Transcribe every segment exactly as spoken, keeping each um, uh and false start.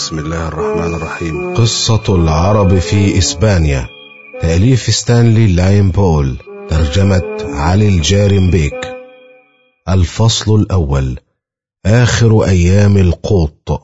بسم الله الرحمن الرحيم. قصة العرب في إسبانيا، تأليف ستانلي لاين بول، ترجمة علي الجارمبيك. الفصل الأول: آخر أيام القوط.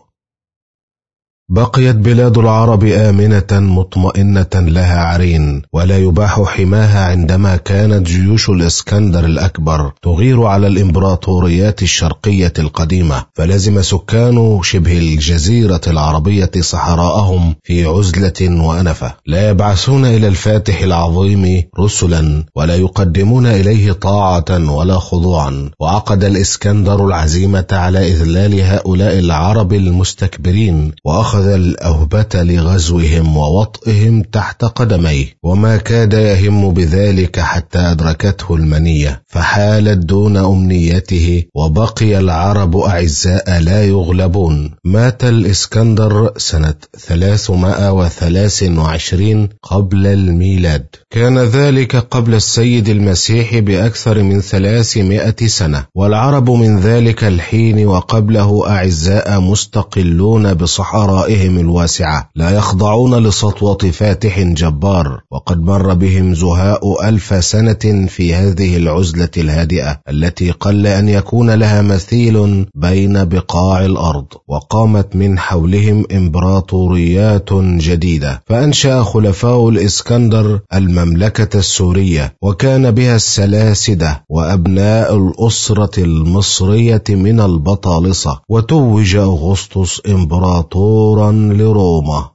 بقيت بلاد العرب آمنة مطمئنة لها عرين، ولا يباح حماها عندما كانت جيوش الإسكندر الأكبر تغير على الإمبراطوريات الشرقية القديمة، فلزم سكان شبه الجزيرة العربية صحراءهم في عزلة وأنفة، لا يبعثون إلى الفاتح العظيم رسلا ولا يقدمون إليه طاعة ولا خضوعا. وعقد الإسكندر العزيمة على إذلال هؤلاء العرب المستكبرين، وأخذ أخذ الأهبة لغزوهم ووطئهم تحت قدميه، وما كاد يهم بذلك حتى أدركته المنية فحالت دون أمنيته، وبقي العرب أعزاء لا يغلبون. مات الإسكندر سنة ثلاثمائة وثلاث وعشرين قبل الميلاد، كان ذلك قبل السيد المسيح بأكثر من ثلاثمائة سنة، والعرب من ذلك الحين وقبله أعزاء مستقلون بصحراء الواسعة، لا يخضعون لسطوة فاتح جبار. وقد مر بهم زهاء ألف سنة في هذه العزلة الهادئة التي قل أن يكون لها مثيل بين بقاع الأرض، وقامت من حولهم إمبراطوريات جديدة، فأنشأ خلفاء الإسكندر المملكة السورية، وكان بها السلاسدة وأبناء الأسرة المصرية من البطالصة، وتوج أغسطس إمبراطور لروما،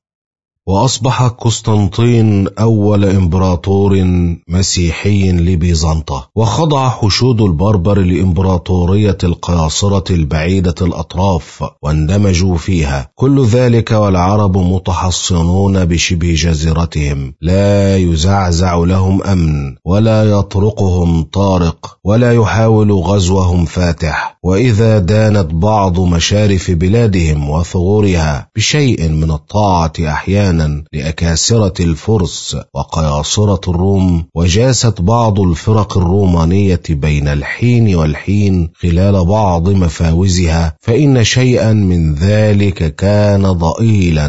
وأصبح قسطنطين أول إمبراطور مسيحي لبيزنطة، وخضع حشود البربر لإمبراطورية القياصرة البعيدة الأطراف واندمجوا فيها. كل ذلك والعرب متحصنون بشبه جزيرتهم، لا يزعزع لهم أمن ولا يطرقهم طارق ولا يحاول غزوهم فاتح. وإذا دانت بعض مشارف بلادهم وثغورها بشيء من الطاعة أحيانا لأكاسرة الفرس وقياصرة الروم، وجاست بعض الفرق الرومانية بين الحين والحين خلال بعض مفاوزها، فإن شيئا من ذلك كان ضئيلا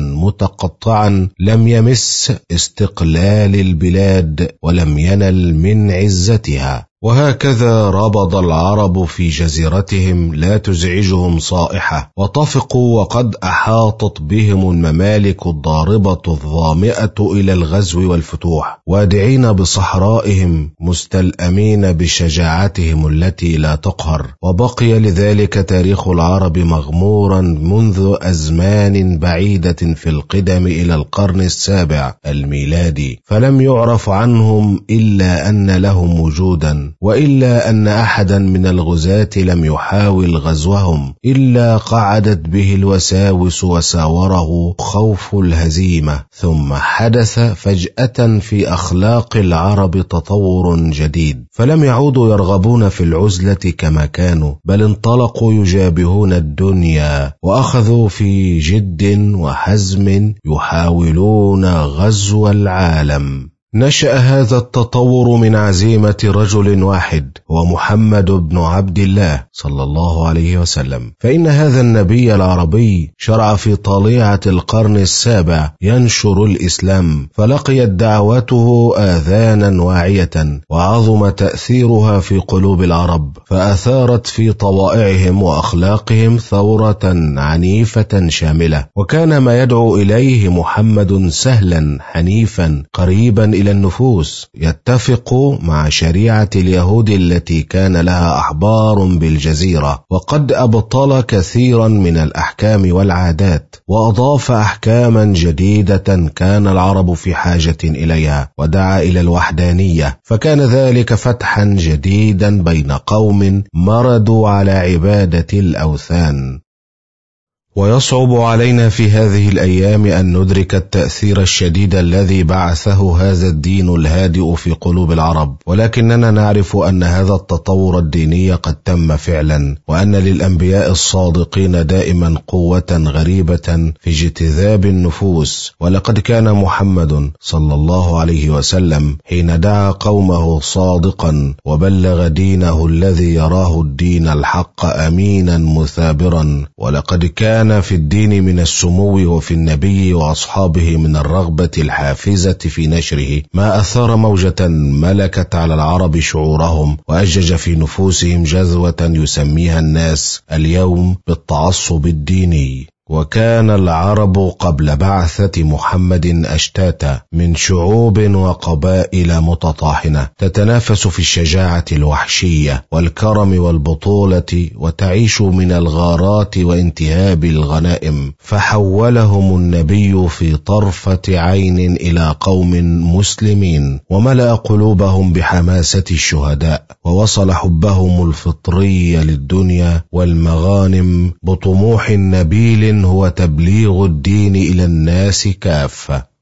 متقطعا لم يمس استقلال البلاد ولم ينل من عزتها. وهكذا ربض العرب في جزيرتهم لا تزعجهم صائحة، وطفقوا وقد أحاطت بهم الممالك الضاربة الظامئة إلى الغزو والفتوح، وادعين بصحرائهم مستلأمين بشجاعتهم التي لا تقهر. وبقي لذلك تاريخ العرب مغمورا منذ أزمان بعيدة في القدم إلى القرن السابع الميلادي، فلم يعرف عنهم إلا أن لهم وجودا، وإلا أن أحدا من الغزاة لم يحاول غزوهم، إلا قعدت به الوساوس وساوره خوف الهزيمة. ثم حدث فجأة في أخلاق العرب تطور جديد، فلم يعودوا يرغبون في العزلة كما كانوا، بل انطلقوا يجابهون الدنيا، وأخذوا في جد وحزم يحاولون غزو العالم. نشأ هذا التطور من عزيمة رجل واحد، هو محمد بن عبد الله صلى الله عليه وسلم، فإن هذا النبي العربي شرع في طليعة القرن السابع ينشر الإسلام، فلقيت دعوته آذانا واعية، وعظم تأثيرها في قلوب العرب، فأثارت في طوائعهم وأخلاقهم ثورة عنيفة شاملة. وكان ما يدعو إليه محمد سهلا حنيفا قريبا إلى النفوس، يتفق مع شريعة اليهود التي كان لها أحبار بالجزيرة، وقد أبطل كثيرا من الأحكام والعادات، وأضاف أحكاما جديدة كان العرب في حاجة إليها، ودعا إلى الوحدانية، فكان ذلك فتحا جديدا بين قوم مردوا على عبادة الأوثان. ويصعب علينا في هذه الأيام أن ندرك التأثير الشديد الذي بعثه هذا الدين الهادئ في قلوب العرب، ولكننا نعرف أن هذا التطور الديني قد تم فعلا، وأن للأنبياء الصادقين دائما قوة غريبة في اجتذاب النفوس. ولقد كان محمد صلى الله عليه وسلم حين دعا قومه صادقا وبلغ دينه الذي يراه الدين الحق أمينا مثابرا، ولقد كان كان في الدين من السمو وفي النبي وأصحابه من الرغبة الحافزة في نشره ما أثار موجة ملكت على العرب شعورهم وأجج في نفوسهم جذوة يسميها الناس اليوم بالتعصب الديني. وكان العرب قبل بعثة محمد أشتاتا من شعوب وقبائل متطاحنة تتنافس في الشجاعة الوحشية والكرم والبطولة وتعيش من الغارات وانتهاب الغنائم، فحولهم النبي في طرفة عين إلى قوم مسلمين وملأ قلوبهم بحماسة الشهداء، ووصل حبهم الفطري للدنيا والمغانم بطموح نبيل هو تبليغ الدين إلى الناس كافة.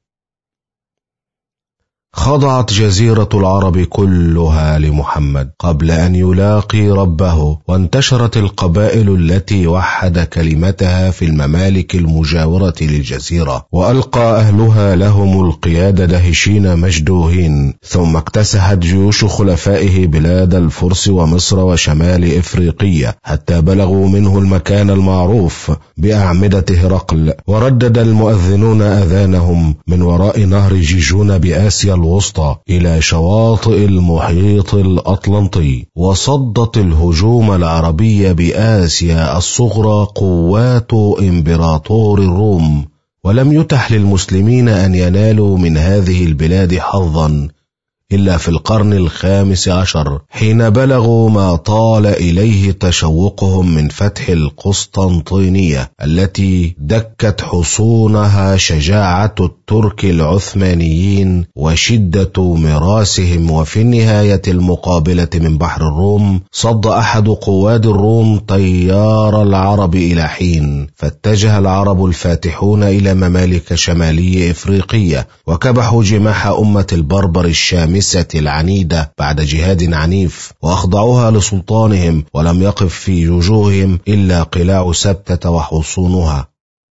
خضعت جزيرة العرب كلها لمحمد قبل أن يلاقي ربه، وانتشرت القبائل التي وحد كلمتها في الممالك المجاورة للجزيرة، وألقى أهلها لهم القيادة دهشين مجدوهين، ثم اكتسحت جيوش خلفائه بلاد الفرس ومصر وشمال إفريقيا حتى بلغوا منه المكان المعروف بأعمدة هرقل، وردد المؤذنون أذانهم من وراء نهر جيجون بآسيا الوسطى إلى شواطئ المحيط الأطلنطي، وصدت الهجوم العربي بآسيا الصغرى قوات إمبراطور الروم، ولم يتح للمسلمين أن ينالوا من هذه البلاد حظا إلا في القرن الخامس عشر حين بلغوا ما طال إليه تشوقهم من فتح القسطنطينية التي دكت حصونها شجاعة الترك العثمانيين وشدة مراسهم. وفي النهاية المقابلة من بحر الروم صد أحد قواد الروم طيار العرب إلى حين، فاتجه العرب الفاتحون إلى ممالك شمالي إفريقيا وكبحوا جماح أمة البربر الشامسة العنيدة بعد جهاد عنيف، وأخضعوها لسلطانهم، ولم يقف في وجوههم إلا قلاع سبتة وحصونها.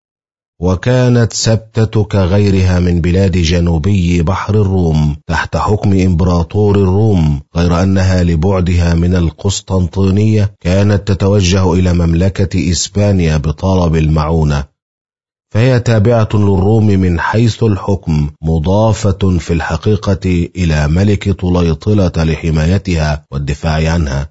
وكانت سبتة كغيرها من بلاد جنوبي بحر الروم تحت حكم إمبراطور الروم، غير أنها لبعدها من القسطنطينية كانت تتوجه إلى مملكة إسبانيا بطلب المعونة، فهي تابعة للروم من حيث الحكم، مضافة في الحقيقة إلى ملك طليطلة لحمايتها والدفاع عنها.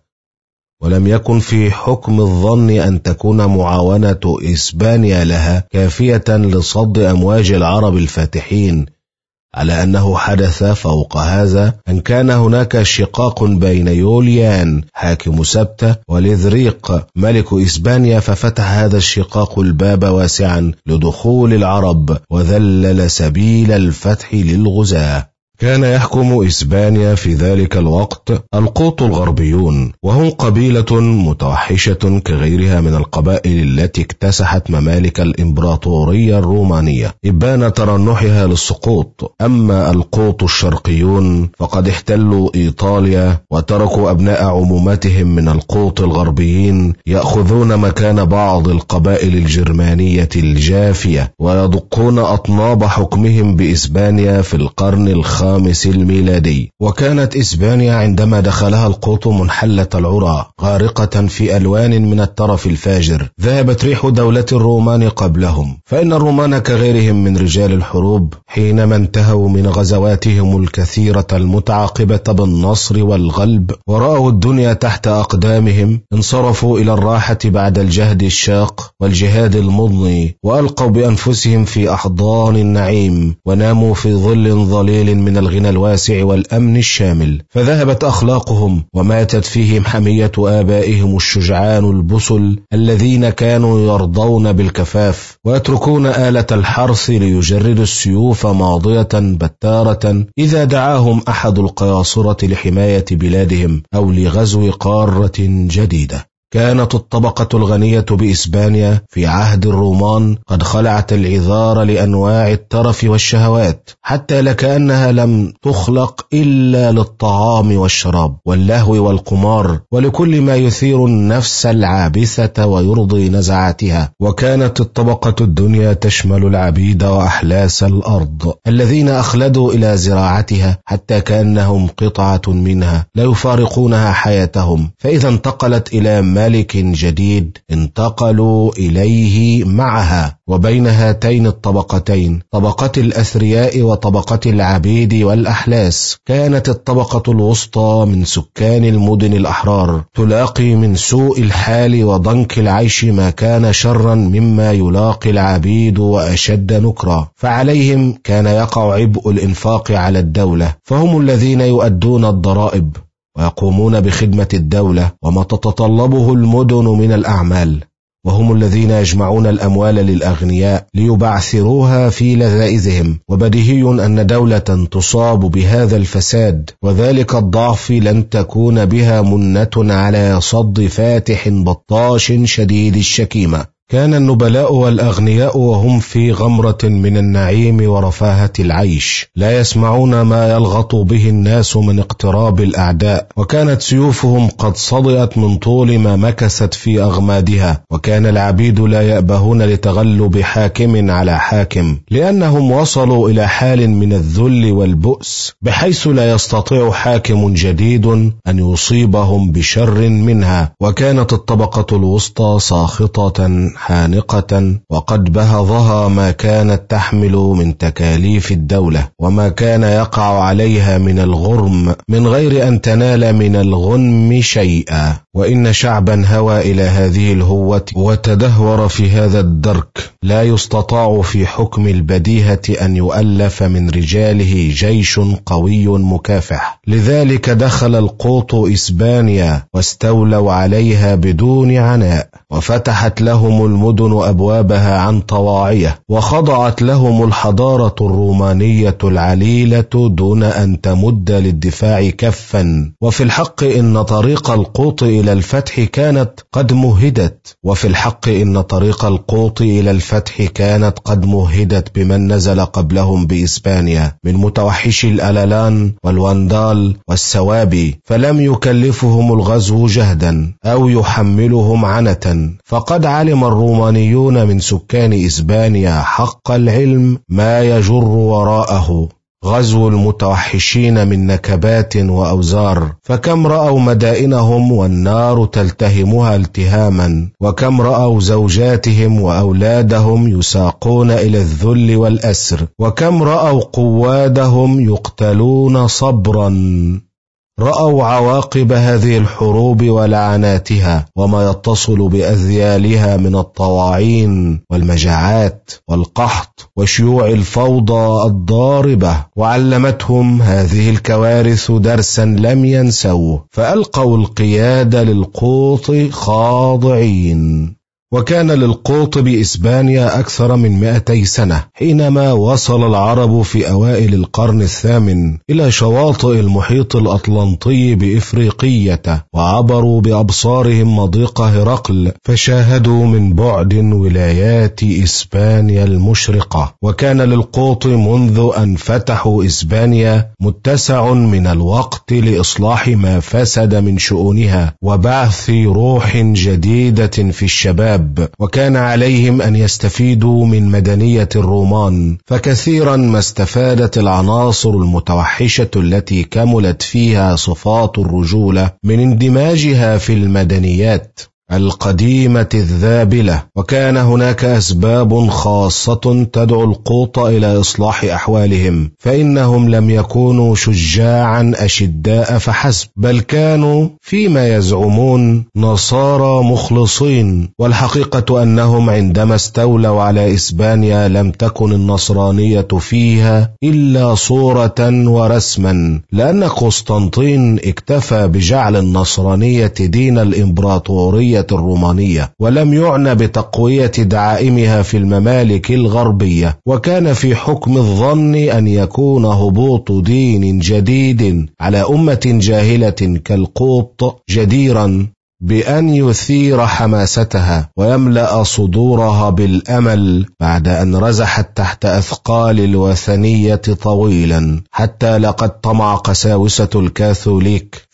ولم يكن في حكم الظن أن تكون معاونة إسبانيا لها كافية لصد أمواج العرب الفاتحين، على أنه حدث فوق هذا أن كان هناك شقاق بين يوليان حاكم سبتة ولذريق ملك إسبانيا، ففتح هذا الشقاق الباب واسعا لدخول العرب وذلل سبيل الفتح للغزاة. كان يحكم إسبانيا في ذلك الوقت القوط الغربيون، وهم قبيلة متوحشة كغيرها من القبائل التي اكتسحت ممالك الإمبراطورية الرومانية إبان ترنحها للسقوط. أما القوط الشرقيون فقد احتلوا إيطاليا وتركوا أبناء عمومتهم من القوط الغربيين يأخذون مكان بعض القبائل الجرمانية الجافية، ويدقون أطناب حكمهم بإسبانيا في القرن الخامس الخامس الميلادي. وكانت إسبانيا عندما دخلها القوط منحلة العرى غارقة في ألوان من الترف الفاجر، ذهبت ريح دولة الرومان قبلهم، فإن الرومان كغيرهم من رجال الحروب حينما انتهوا من غزواتهم الكثيرة المتعاقبة بالنصر والغلب ورأوا الدنيا تحت أقدامهم، انصرفوا إلى الراحة بعد الجهد الشاق والجهاد المضني، وألقوا بأنفسهم في أحضان النعيم، وناموا في ظل ظليل من الغنى الواسع والأمن الشامل، فذهبت أخلاقهم وماتت فيهم حمية آبائهم الشجعان البسل الذين كانوا يرضون بالكفاف ويتركون آلة الحرث ليجردوا السيوف ماضية بتارة إذا دعاهم أحد القياصرة لحماية بلادهم أو لغزو قارة جديدة. كانت الطبقة الغنية بإسبانيا في عهد الرومان قد خلعت العذار لأنواع الترف والشهوات، حتى لكأنها لم تخلق إلا للطعام والشراب واللهو والقمار ولكل ما يثير النفس العابثة ويرضي نزعاتها. وكانت الطبقة الدنيا تشمل العبيد وأحلاس الأرض الذين أخلدوا إلى زراعتها حتى كأنهم قطعة منها لا يفارقونها حياتهم، فإذا انتقلت إلى ملك جديد انتقلوا إليه معها. وبين هاتين الطبقتين، طبقة الأثرياء وطبقة العبيد والأحلاس، كانت الطبقة الوسطى من سكان المدن الأحرار تلاقي من سوء الحال وضنك العيش ما كان شرا مما يلاقي العبيد وأشد نكرا، فعليهم كان يقع عبء الإنفاق على الدولة، فهم الذين يؤدون الضرائب ويقومون بخدمة الدولة وما تتطلبه المدن من الأعمال، وهم الذين يجمعون الأموال للأغنياء ليبعثروها في لذائذهم. وبديهي أن دولة تصاب بهذا الفساد وذلك الضعف لن تكون بها منة على صد فاتح بطاش شديد الشكيمة. كان النبلاء والأغنياء وهم في غمرة من النعيم ورفاهة العيش، لا يسمعون ما يلغط به الناس من اقتراب الأعداء، وكانت سيوفهم قد صدئت من طول ما مكست في أغمادها. وكان العبيد لا يأبهون لتغلب حاكم على حاكم، لأنهم وصلوا إلى حال من الذل والبؤس بحيث لا يستطيع حاكم جديد أن يصيبهم بشر منها. وكانت الطبقة الوسطى ساخطة حانقة، وقد بهضها ما كانت تحمل من تكاليف الدولة وما كان يقع عليها من الغرم من غير أن تنال من الغنم شيئا. وإن شعبا هوى إلى هذه الهوة وتدهور في هذا الدرك لا يستطاع في حكم البديهة أن يؤلف من رجاله جيش قوي مكافح. لذلك دخل القوط إسبانيا واستولوا عليها بدون عناء، وفتحت لهم المدن أبوابها عن طواعية، وخضعت لهم الحضارة الرومانية العليلة دون أن تمد للدفاع كفا. وفي الحق إن طريق القوط إلى الفتح كانت قد مهدت وفي الحق إن طريق القوط إلى الفتح كانت قد مهدت بمن نزل قبلهم بإسبانيا من متوحشي الألالان والواندال والسوابي، فلم يكلفهم الغزو جهدا أو يحملهم عنة. فقد علم الرومانيون من سكان إسبانيا حق العلم ما يجر وراءه غزو المتوحشين من نكبات وأوزار، فكم رأوا مدائنهم والنار تلتهمها التهاما، وكم رأوا زوجاتهم وأولادهم يساقون إلى الذل والأسر، وكم رأوا قوادهم يقتلون صبرا. رأوا عواقب هذه الحروب ولعناتها وما يتصل بأذيالها من الطواعين والمجاعات والقحط وشيوع الفوضى الضاربة، وعلمتهم هذه الكوارث درسا لم ينسوه، فألقوا القيادة للقوط خاضعين. وكان للقوط بإسبانيا أكثر من مئتي سنة حينما وصل العرب في أوائل القرن الثامن إلى شواطئ المحيط الأطلنطي بإفريقية، وعبروا بأبصارهم مضيق هرقل فشاهدوا من بعد ولايات إسبانيا المشرقة. وكان للقوط منذ أن فتحوا إسبانيا متسع من الوقت لإصلاح ما فسد من شؤونها وبعث روح جديدة في الشباب، وكان عليهم أن يستفيدوا من مدنية الرومان، فكثيرا ما استفادت العناصر المتوحشة التي كملت فيها صفات الرجولة من اندماجها في المدنيات القديمة الذابلة. وكان هناك أسباب خاصة تدعو القوط إلى إصلاح أحوالهم، فإنهم لم يكونوا شجاعا أشداء فحسب، بل كانوا فيما يزعمون نصارى مخلصين. والحقيقة أنهم عندما استولوا على إسبانيا لم تكن النصرانية فيها إلا صورة ورسما، لأن قسطنطين اكتفى بجعل النصرانية دين الإمبراطورية الرومانية، ولم يعنى بتقوية دعائمها في الممالك الغربية. وكان في حكم الظن أن يكون هبوط دين جديد على أمة جاهلة كالقوط جديرا بأن يثير حماستها ويملأ صدورها بالأمل بعد أن رزحت تحت أثقال الوثنية طويلا، حتى لقد طمع قساوسة الكاثوليك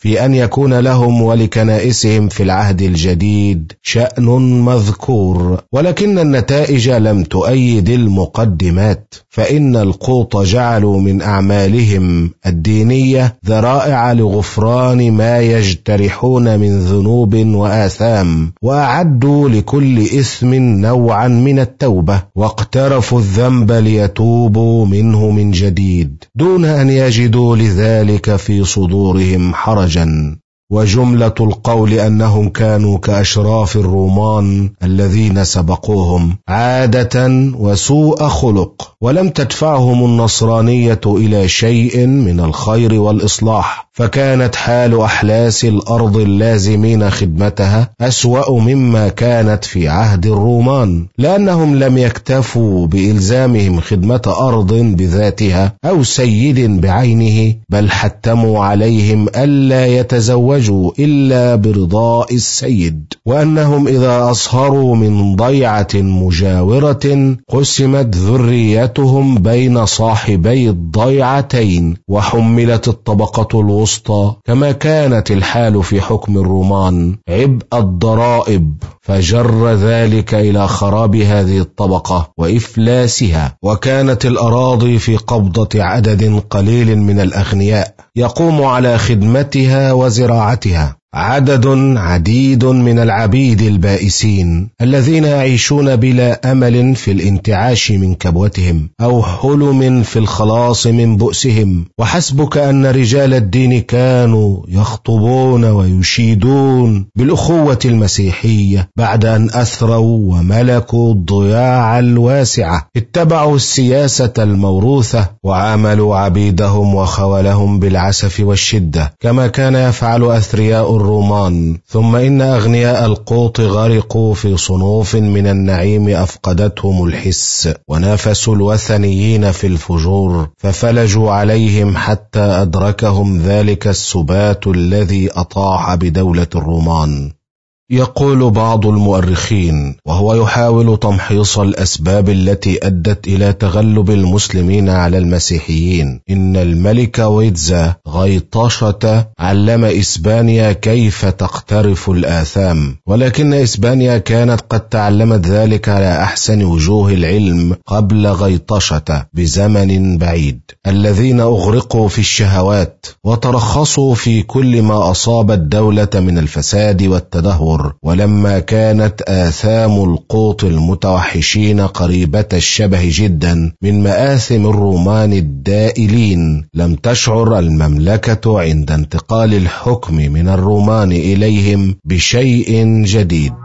في أن يكون لهم ولكنائسهم في العهد الجديد شأن مذكور، ولكن النتائج لم تؤيد المقدمات، فإن القوط جعلوا من أعمالهم الدينية ذرائع لغفران ما يجترحون من ذنوب وآثام، وأعدوا لكل إثم نوعا من التوبة، واقترفوا الذنب ليتوبوا منه من جديد دون أن يجدوا لذلك في صدورهم حرجا. وجملة القول أنهم كانوا كأشراف الرومان الذين سبقوهم عادة وسوء خلق، ولم تدفعهم النصرانية إلى شيء من الخير والإصلاح، فكانت حال أحلاس الأرض اللازمين خدمتها أسوأ مما كانت في عهد الرومان، لأنهم لم يكتفوا بإلزامهم خدمة أرض بذاتها أو سيد بعينه، بل حتموا عليهم ألا يتزوجوا إلا برضاء السيد، وأنهم إذا أصهروا من ضيعة مجاورة قسمت ذريتهم بين صاحبي الضيعتين، وحملت الطبقة الوسطى كما كانت الحال في حكم الرومان عبء الضرائب، فجر ذلك إلى خراب هذه الطبقة وإفلاسها، وكانت الأراضي في قبضة عدد قليل من الأغنياء يقوم على خدمتها وزراعتها عدد عديد من العبيد البائسين الذين يعيشون بلا أمل في الانتعاش من كبوتهم أو حلم في الخلاص من بؤسهم. وحسبك أن رجال الدين كانوا يخطبون ويشيدون بالأخوة المسيحية بعد أن أثروا وملكوا الضياع الواسعة، اتبعوا السياسة الموروثة وعاملوا عبيدهم وخولهم بالعسف والشدة كما كان يفعل أثرياء الرومان. ثم إن أغنياء القوط غرقوا في صنوف من النعيم أفقدتهم الحس، ونافسوا الوثنيين في الفجور ففلجوا عليهم حتى أدركهم ذلك السبات الذي أطاح بدولة الرومان. يقول بعض المؤرخين وهو يحاول تمحيص الأسباب التي أدت إلى تغلب المسلمين على المسيحيين، إن الملك ويتزا غيطشة علم إسبانيا كيف تقترف الآثام، ولكن إسبانيا كانت قد تعلمت ذلك على أحسن وجوه العلم قبل غيطشة بزمن بعيد. الذين أغرقوا في الشهوات وترخصوا في كل ما أصاب الدولة من الفساد والتدهور، ولما كانت آثام القوط المتوحشين قريبة الشبه جدا من مآثم الرومان الدائلين، لم تشعر المملكة عند انتقال الحكم من الرومان إليهم بشيء جديد.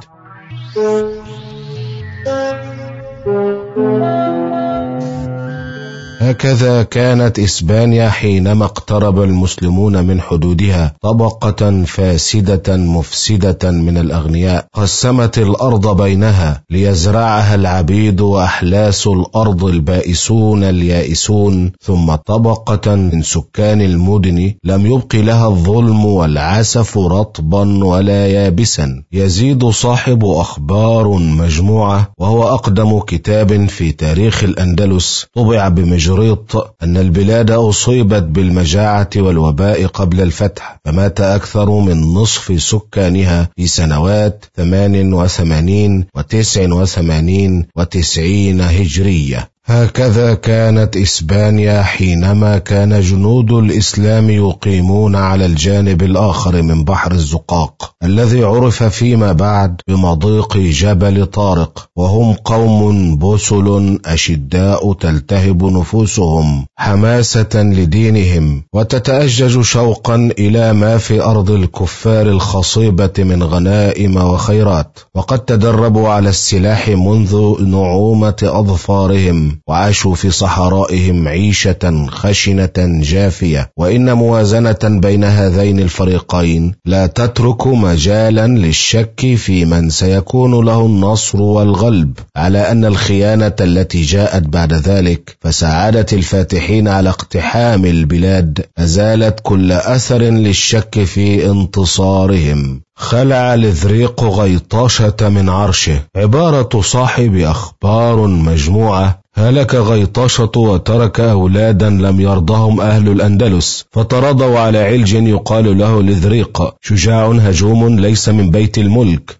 هكذا كانت إسبانيا حينما اقترب المسلمون من حدودها طبقة فاسدة مفسدة من الأغنياء قسمت الأرض بينها ليزرعها العبيد وأحلاس الأرض البائسون اليائسون، ثم طبقة من سكان المدن لم يبق لها الظلم والعسف رطبا ولا يابسا. يزيد صاحب أخبار مجموعة وهو أقدم كتاب في تاريخ الأندلس طبع بمجرد أن البلاد أصيبت بالمجاعة والوباء قبل الفتح، فمات أكثر من نصف سكانها في سنوات ثمان وثمانين وتسع وثمانين وتسعين هجرية. هكذا كانت إسبانيا حينما كان جنود الإسلام يقيمون على الجانب الآخر من بحر الزقاق الذي عرف فيما بعد بمضيق جبل طارق، وهم قوم بسل أشداء تلتهب نفوسهم حماسة لدينهم وتتأجج شوقا إلى ما في أرض الكفار الخصيبة من غنائم وخيرات، وقد تدربوا على السلاح منذ نعومة أظفارهم وعاشوا في صحرائهم عيشة خشنة جافية. وإن موازنة بين هذين الفريقين لا تترك مجالا للشك في من سيكون له النصر والغلب على أن الخيانة التي جاءت بعد ذلك فساعدة الفاتحين على اقتحام البلاد أزالت كل أثر للشك في انتصارهم. خلع الإذريق غيطشة من عرشه. عبارة صاحب أخبار مجموعة هلك غيطشة وترك أولادا لم يرضهم أهل الأندلس، فترضوا على علج يقال له لذريق، شجاع هجوم ليس من بيت الملك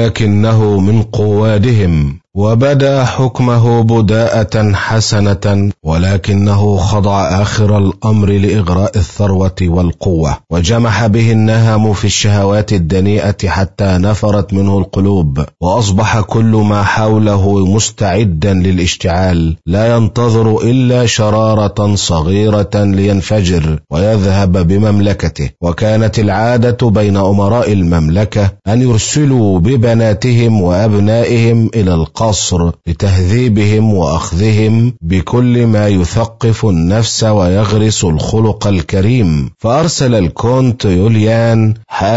ولكنه من قوادهم، وبدأ حكمه بداءة حسنة، ولكنه خضع آخر الأمر لإغراء الثروة والقوة، وجمح به النهم في الشهوات الدنيئة حتى نفرت منه القلوب، وأصبح كل ما حوله مستعدا للاشتعال، لا ينتظر إلا شرارة صغيرة لينفجر ويذهب بمملكته. وكانت العادة بين أمراء المملكة أن يرسلوا ببناتهم وأبنائهم إلى القصر لتهذيبهم وأخذهم بكل ما يثقف النفس ويغرس الخلق الكريم. فأرسل الكونت يوليان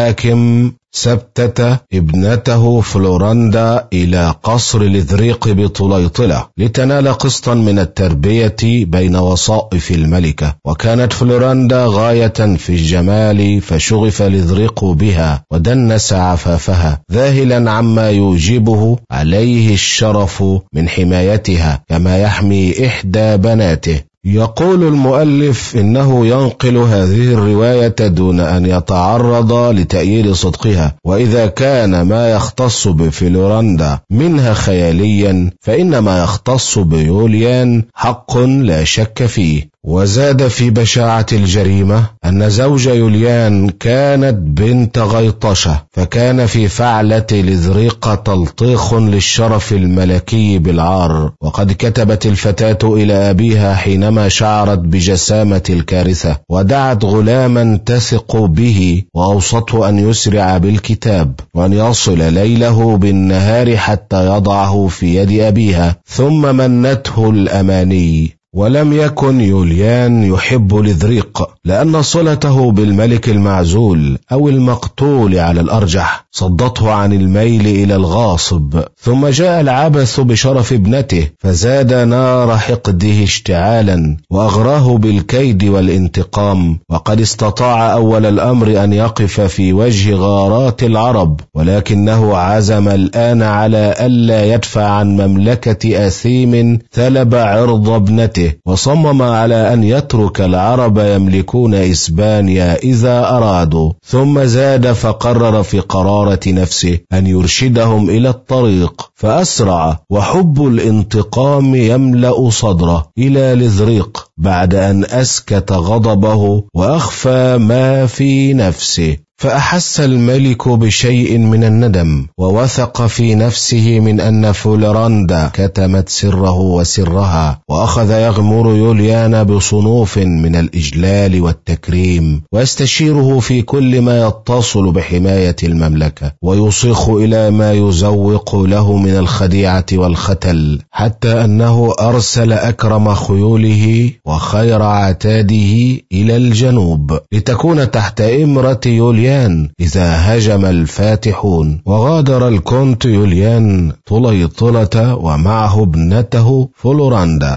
حاكم سبتة ابنته فلورندا إلى قصر لذريق بطليطلة لتنال قسطا من التربية بين وصائف الملكة. وكانت فلورندا غاية في الجمال، فشغف لذريق بها ودنس عفافها، ذاهلا عما يوجبه عليه الشرف من حمايتها كما يحمي إحدى بناته. يقول المؤلف إنه ينقل هذه الرواية دون أن يتعرض لتأييد صدقها، وإذا كان ما يختص بفلورندا منها خياليا فإن ما يختص بيوليان حق لا شك فيه. وزاد في بشاعة الجريمة أن زوج يوليان كانت بنت غيطشة، فكان في فعلة لذريق تلطيخ للشرف الملكي بالعار. وقد كتبت الفتاة إلى أبيها حينما شعرت بجسامة الكارثة، ودعت غلاما تثق به وأوصته أن يسرع بالكتاب وأن يصل ليله بالنهار حتى يضعه في يد أبيها، ثم منته الأماني. ولم يكن يوليان يحب لذريق، لأن صلته بالملك المعزول أو المقتول على الأرجح صدته عن الميل إلى الغاصب. ثم جاء العبث بشرف ابنته فزاد نار حقده اشتعالا وأغراه بالكيد والانتقام. وقد استطاع أول الأمر أن يقف في وجه غارات العرب، ولكنه عزم الآن على ألا يدفع عن مملكة أثيم ثلب عرض ابنته، وصمم على أن يترك العرب يملكون إسبانيا إذا أرادوا. ثم زاد فقرر في قرارة نفسه أن يرشدهم إلى الطريق، فأسرع وحب الانتقام يملأ صدره إلى لذريق بعد أن أسكت غضبه وأخفى ما في نفسه. فأحس الملك بشيء من الندم، ووثق في نفسه من أن فلورندا كتمت سره وسرها، وأخذ يغمر يوليان بصنوف من الإجلال والتكريم، ويستشيره في كل ما يتصل بحماية المملكة، ويصيخ إلى ما يزوق له من الخديعة والختل، حتى أنه أرسل أكرم خيوله وخير عتاده إلى الجنوب لتكون تحت إمرة يوليان إذا هجم الفاتحون. وغادر الكونت يوليان طليطلة ومعه ابنته فلورندا،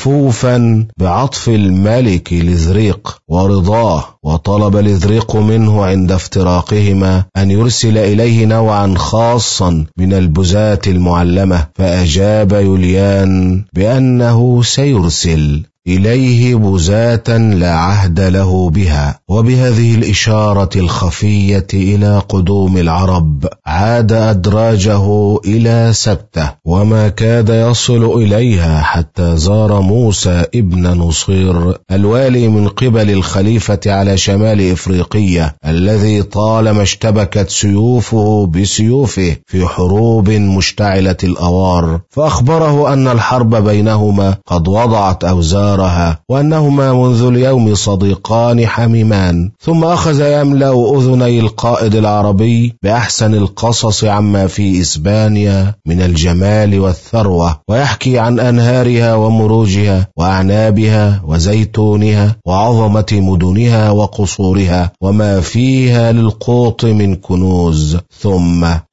محفوفا بعطف الملك لذريق ورضاه. وطلب لذريق منه عند افتراقهما أن يرسل إليه نوعا خاصا من البزات المعلمة، فأجاب يوليان بأنه سيرسل إليه بزاة لا عهد له بها. وبهذه الإشارة الخفية إلى قدوم العرب عاد أدراجه إلى سبتة، وما كاد يصل إليها حتى زار موسى ابن نصير الوالي من قبل الخليفة على شمال إفريقية، الذي طالما اشتبكت سيوفه بسيوفه في حروب مشتعلة الأوار، فأخبره أن الحرب بينهما قد وضعت أوزار وأنهما منذ اليوم صديقان حميمان. ثم أخذ يملأ أذني القائد العربي بأحسن القصص عما في إسبانيا من الجمال والثروة، ويحكي عن أنهارها ومروجها وأعنابها وزيتونها وعظمة مدنها وقصورها وما فيها للقوط من كنوز. ثم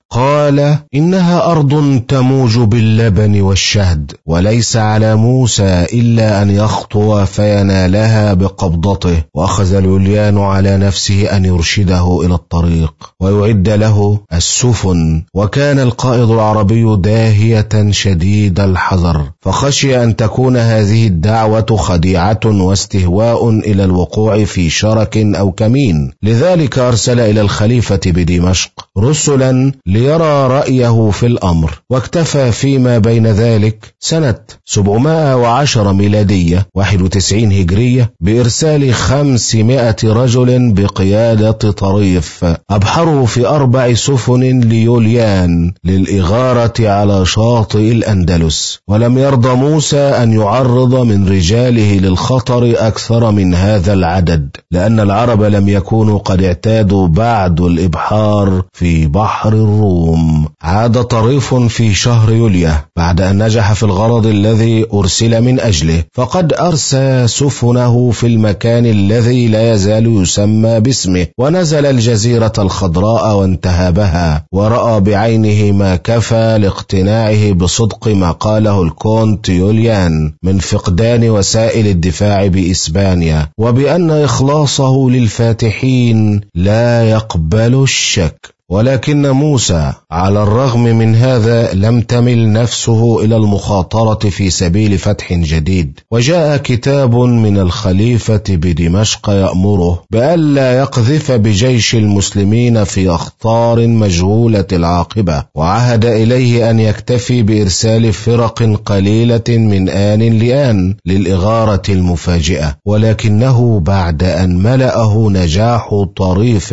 قال: إنها أرض تموج باللبن والشهد، وليس على موسى إلا أن يخطو فينالها بقبضته. وأخذ الوليان على نفسه أن يرشده إلى الطريق ويعد له السفن، وكان القائد العربي داهية شديد الحذر، فخشي أن تكون هذه الدعوة خديعة واستهواء إلى الوقوع في شرك أو كمين، لذلك أرسل إلى الخليفة بدمشق رسلا ليرى رأيه في الأمر، واكتفى فيما بين ذلك سنة سبعمائة وعشرة ميلادية واحد وتسعين هجرية بإرسال خمسمائة رجل بقيادة طريف أبحروا في أربع سفن ليوليان للإغارة على شاطئ الأندلس. ولم يرضى موسى أن يعرض من رجاله للخطر أكثر من هذا العدد، لأن العرب لم يكونوا قد اعتادوا بعد الإبحار في بحر الروم. عاد طريف في شهر يوليو بعد أن نجح في الغرض الذي أرسل من أجله، فقد أرسى سفنه في المكان الذي لا يزال يسمى باسمه، ونزل الجزيرة الخضراء وانتهبها، ورأى بعينه ما كفى لاقتناعه بصدق ما قاله الكونت يوليان من فقدان وسائل الدفاع بإسبانيا، وبأن إخلاصه للفاتحين لا يقبل الشك. ولكن موسى على الرغم من هذا لم تمل نفسه إلى المخاطرة في سبيل فتح جديد، وجاء كتاب من الخليفة بدمشق يأمره بألا يقذف بجيش المسلمين في أخطار مجهولة العاقبة، وعهد إليه أن يكتفي بإرسال فرق قليلة من آن لآن للإغارة المفاجئة. ولكنه بعد أن ملأه نجاح طريف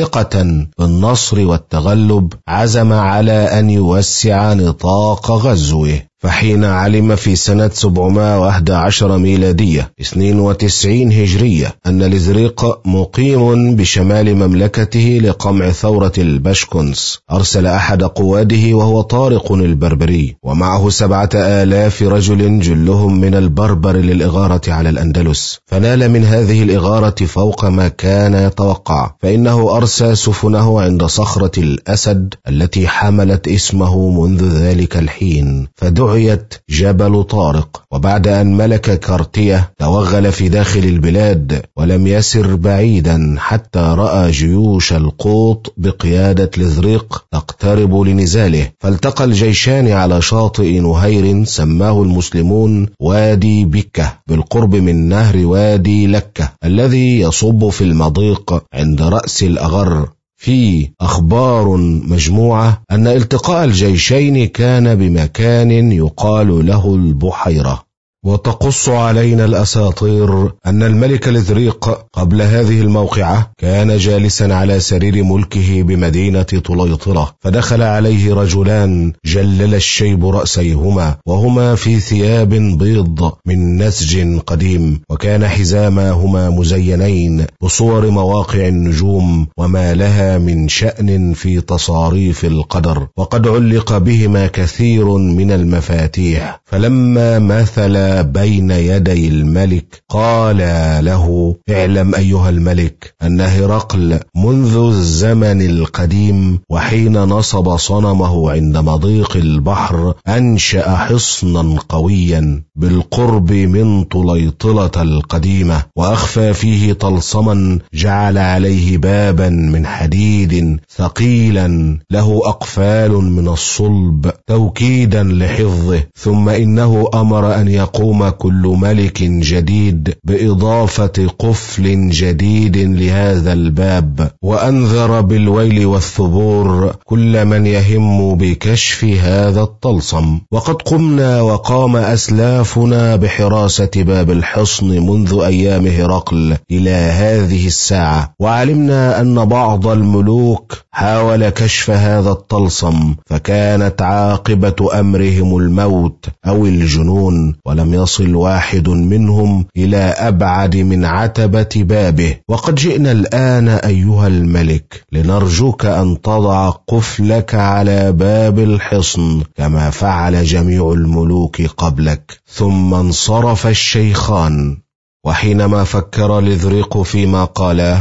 ثقة بالنصر والتغلب عزم على أن يوسع نطاق غزوه. فحين علم في سنة سبعمائة وأحد عشر ميلادية اثنين وتسعين هجرية أن الإزريق مقيم بشمال مملكته لقمع ثورة البشكنس، أرسل أحد قواده وهو طارق البربري ومعه سبعة آلاف رجل جلهم من البربر للإغارة على الأندلس، فنال من هذه الإغارة فوق ما كان يتوقع، فإنه أرسى سفنه عند صخرة الأسد التي حملت اسمه منذ ذلك الحين، فدعا دعيت جبل طارق. وبعد أن ملك كارتية توغل في داخل البلاد، ولم يسر بعيدا حتى رأى جيوش القوط بقيادة الإزريق تقترب لنزاله، فالتقى الجيشان على شاطئ نهير سماه المسلمون وادي بكة بالقرب من نهر وادي لكة الذي يصب في المضيق عند رأس الأغر. في أخبار مجموعة أن التقاء الجيشين كان بمكان يقال له البحيرة. وتقص علينا الأساطير أن الملك الإزريق قبل هذه الموقعة كان جالسا على سرير ملكه بمدينة طليطلة، فدخل عليه رجلان جلل الشيب رأسيهما، وهما في ثياب بيض من نسج قديم، وكان حزاماهما مزينين بصور مواقع النجوم وما لها من شأن في تصاريف القدر، وقد علق بهما كثير من المفاتيح. فلما مثل بين يدي الملك قال له: اعلم أيها الملك أن هرقل منذ الزمن القديم وحين نصب صنمه عند مضيق البحر أنشأ حصنا قويا بالقرب من طليطلة القديمة، وأخفى فيه طلسما جعل عليه بابا من حديد ثقيلا له أقفال من الصلب توكيدا لحفظه، ثم إنه أمر أن يقوم كل ملك جديد بإضافة قفل جديد لهذا الباب، وأنذر بالويل والثبور كل من يهم بكشف هذا الطلسم. وقد قمنا وقام أسلافنا بحراسة باب الحصن منذ أيام هرقل إلى هذه الساعة، وعلمنا أن بعض الملوك حاول كشف هذا الطلسم، فكانت عاقبة أمرهم الموت أو الجنون، ولم يصل واحد منهم إلى أبعد من عتبة بابه. وقد جئنا الآن أيها الملك لنرجوك أن تضع قفلك على باب الحصن كما فعل جميع الملوك قبلك. ثم انصرف الشيخان، وحينما فكر الإزريق فيما قاله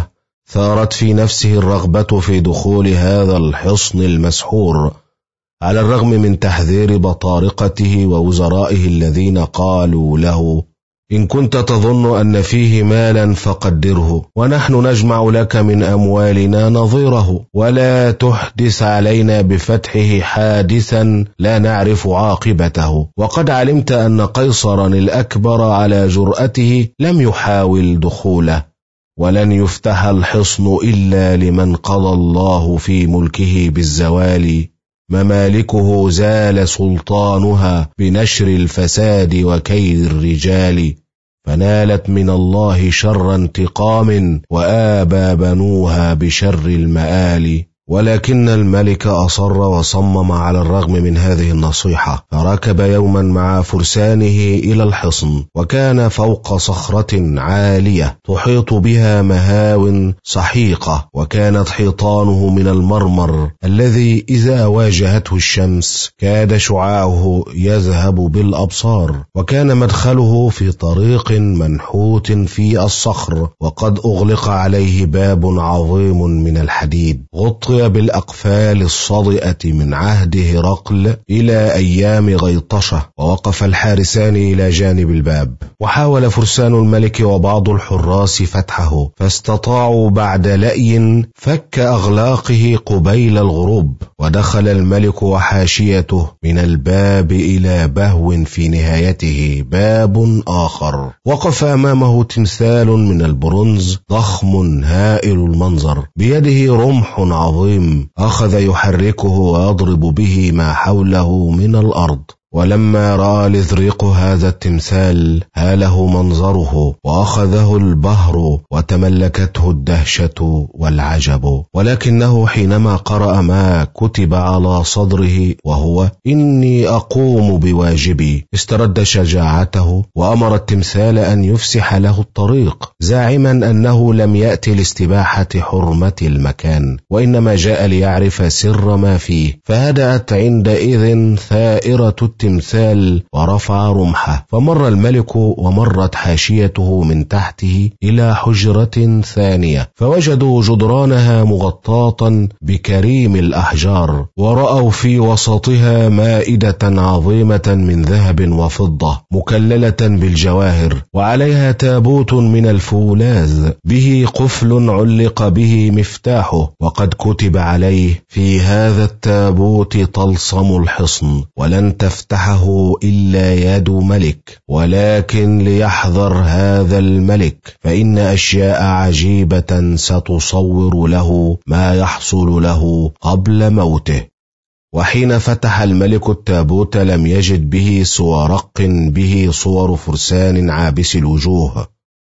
ثارت في نفسه الرغبة في دخول هذا الحصن المسحور، على الرغم من تحذير بطارقته ووزرائه الذين قالوا له: إن كنت تظن أن فيه مالا فقدره، ونحن نجمع لك من أموالنا نظيره، ولا تحدث علينا بفتحه حادثا لا نعرف عاقبته. وقد علمت أن قيصرا الأكبر على جرأته لم يحاول دخوله، ولن يفتح الحصن إلا لمن قضى الله في ملكه بالزوال. ممالكه زال سلطانها بنشر الفساد وكيد الرجال، فنالت من الله شر انتقام، وآبى بنوها بشر المآل. ولكن الملك أصر وصمم على الرغم من هذه النصيحة، فركب يوما مع فرسانه إلى الحصن، وكان فوق صخرة عالية تحيط بها مهاو سحيقة، وكانت حيطانه من المرمر الذي إذا واجهته الشمس كاد شعاعه يذهب بالأبصار. وكان مدخله في طريق منحوت في الصخر، وقد أغلق عليه باب عظيم من الحديد غطي بالأقفال الصدئة من عهد هرقل إلى أيام غيطشة. ووقف الحارسان إلى جانب الباب، وحاول فرسان الملك وبعض الحراس فتحه، فاستطاعوا بعد لأي فك أغلاقه قبيل الغروب. ودخل الملك وحاشيته من الباب إلى بهو في نهايته باب آخر، وقف أمامه تمثال من البرونز ضخم هائل المنظر، بيده رمح عظيم أخذ يحركه ويضرب به ما حوله من الأرض. ولما رأى لذريق هذا التمثال هاله منظره، وأخذه البهر وتملكته الدهشة والعجب. ولكنه حينما قرأ ما كتب على صدره وهو إني أقوم بواجبي، استرد شجاعته وأمر التمثال أن يفسح له الطريق، زاعما أنه لم يأتي لاستباحة حرمة المكان، وإنما جاء ليعرف سر ما فيه. فهدأت عندئذ ثائرة التمثال ورفع رمحه، فمر الملك ومرت حاشيته من تحته إلى حجرة ثانية، فوجدوا جدرانها مغطاة بكريم الأحجار، ورأوا في وسطها مائدة عظيمة من ذهب وفضة مكللة بالجواهر، وعليها تابوت من الفولاذ به قفل علق به مفتاحه، وقد كتب عليه: في هذا التابوت طلسم الحصن، ولن تفتحه إلا يد ملك، ولكن ليحذر هذا الملك، فإن أشياء عجيبة ستصور له ما يحصل له قبل موته. وحين فتح الملك التابوت لم يجد به سوى رق به صور فرسان عابس الوجوه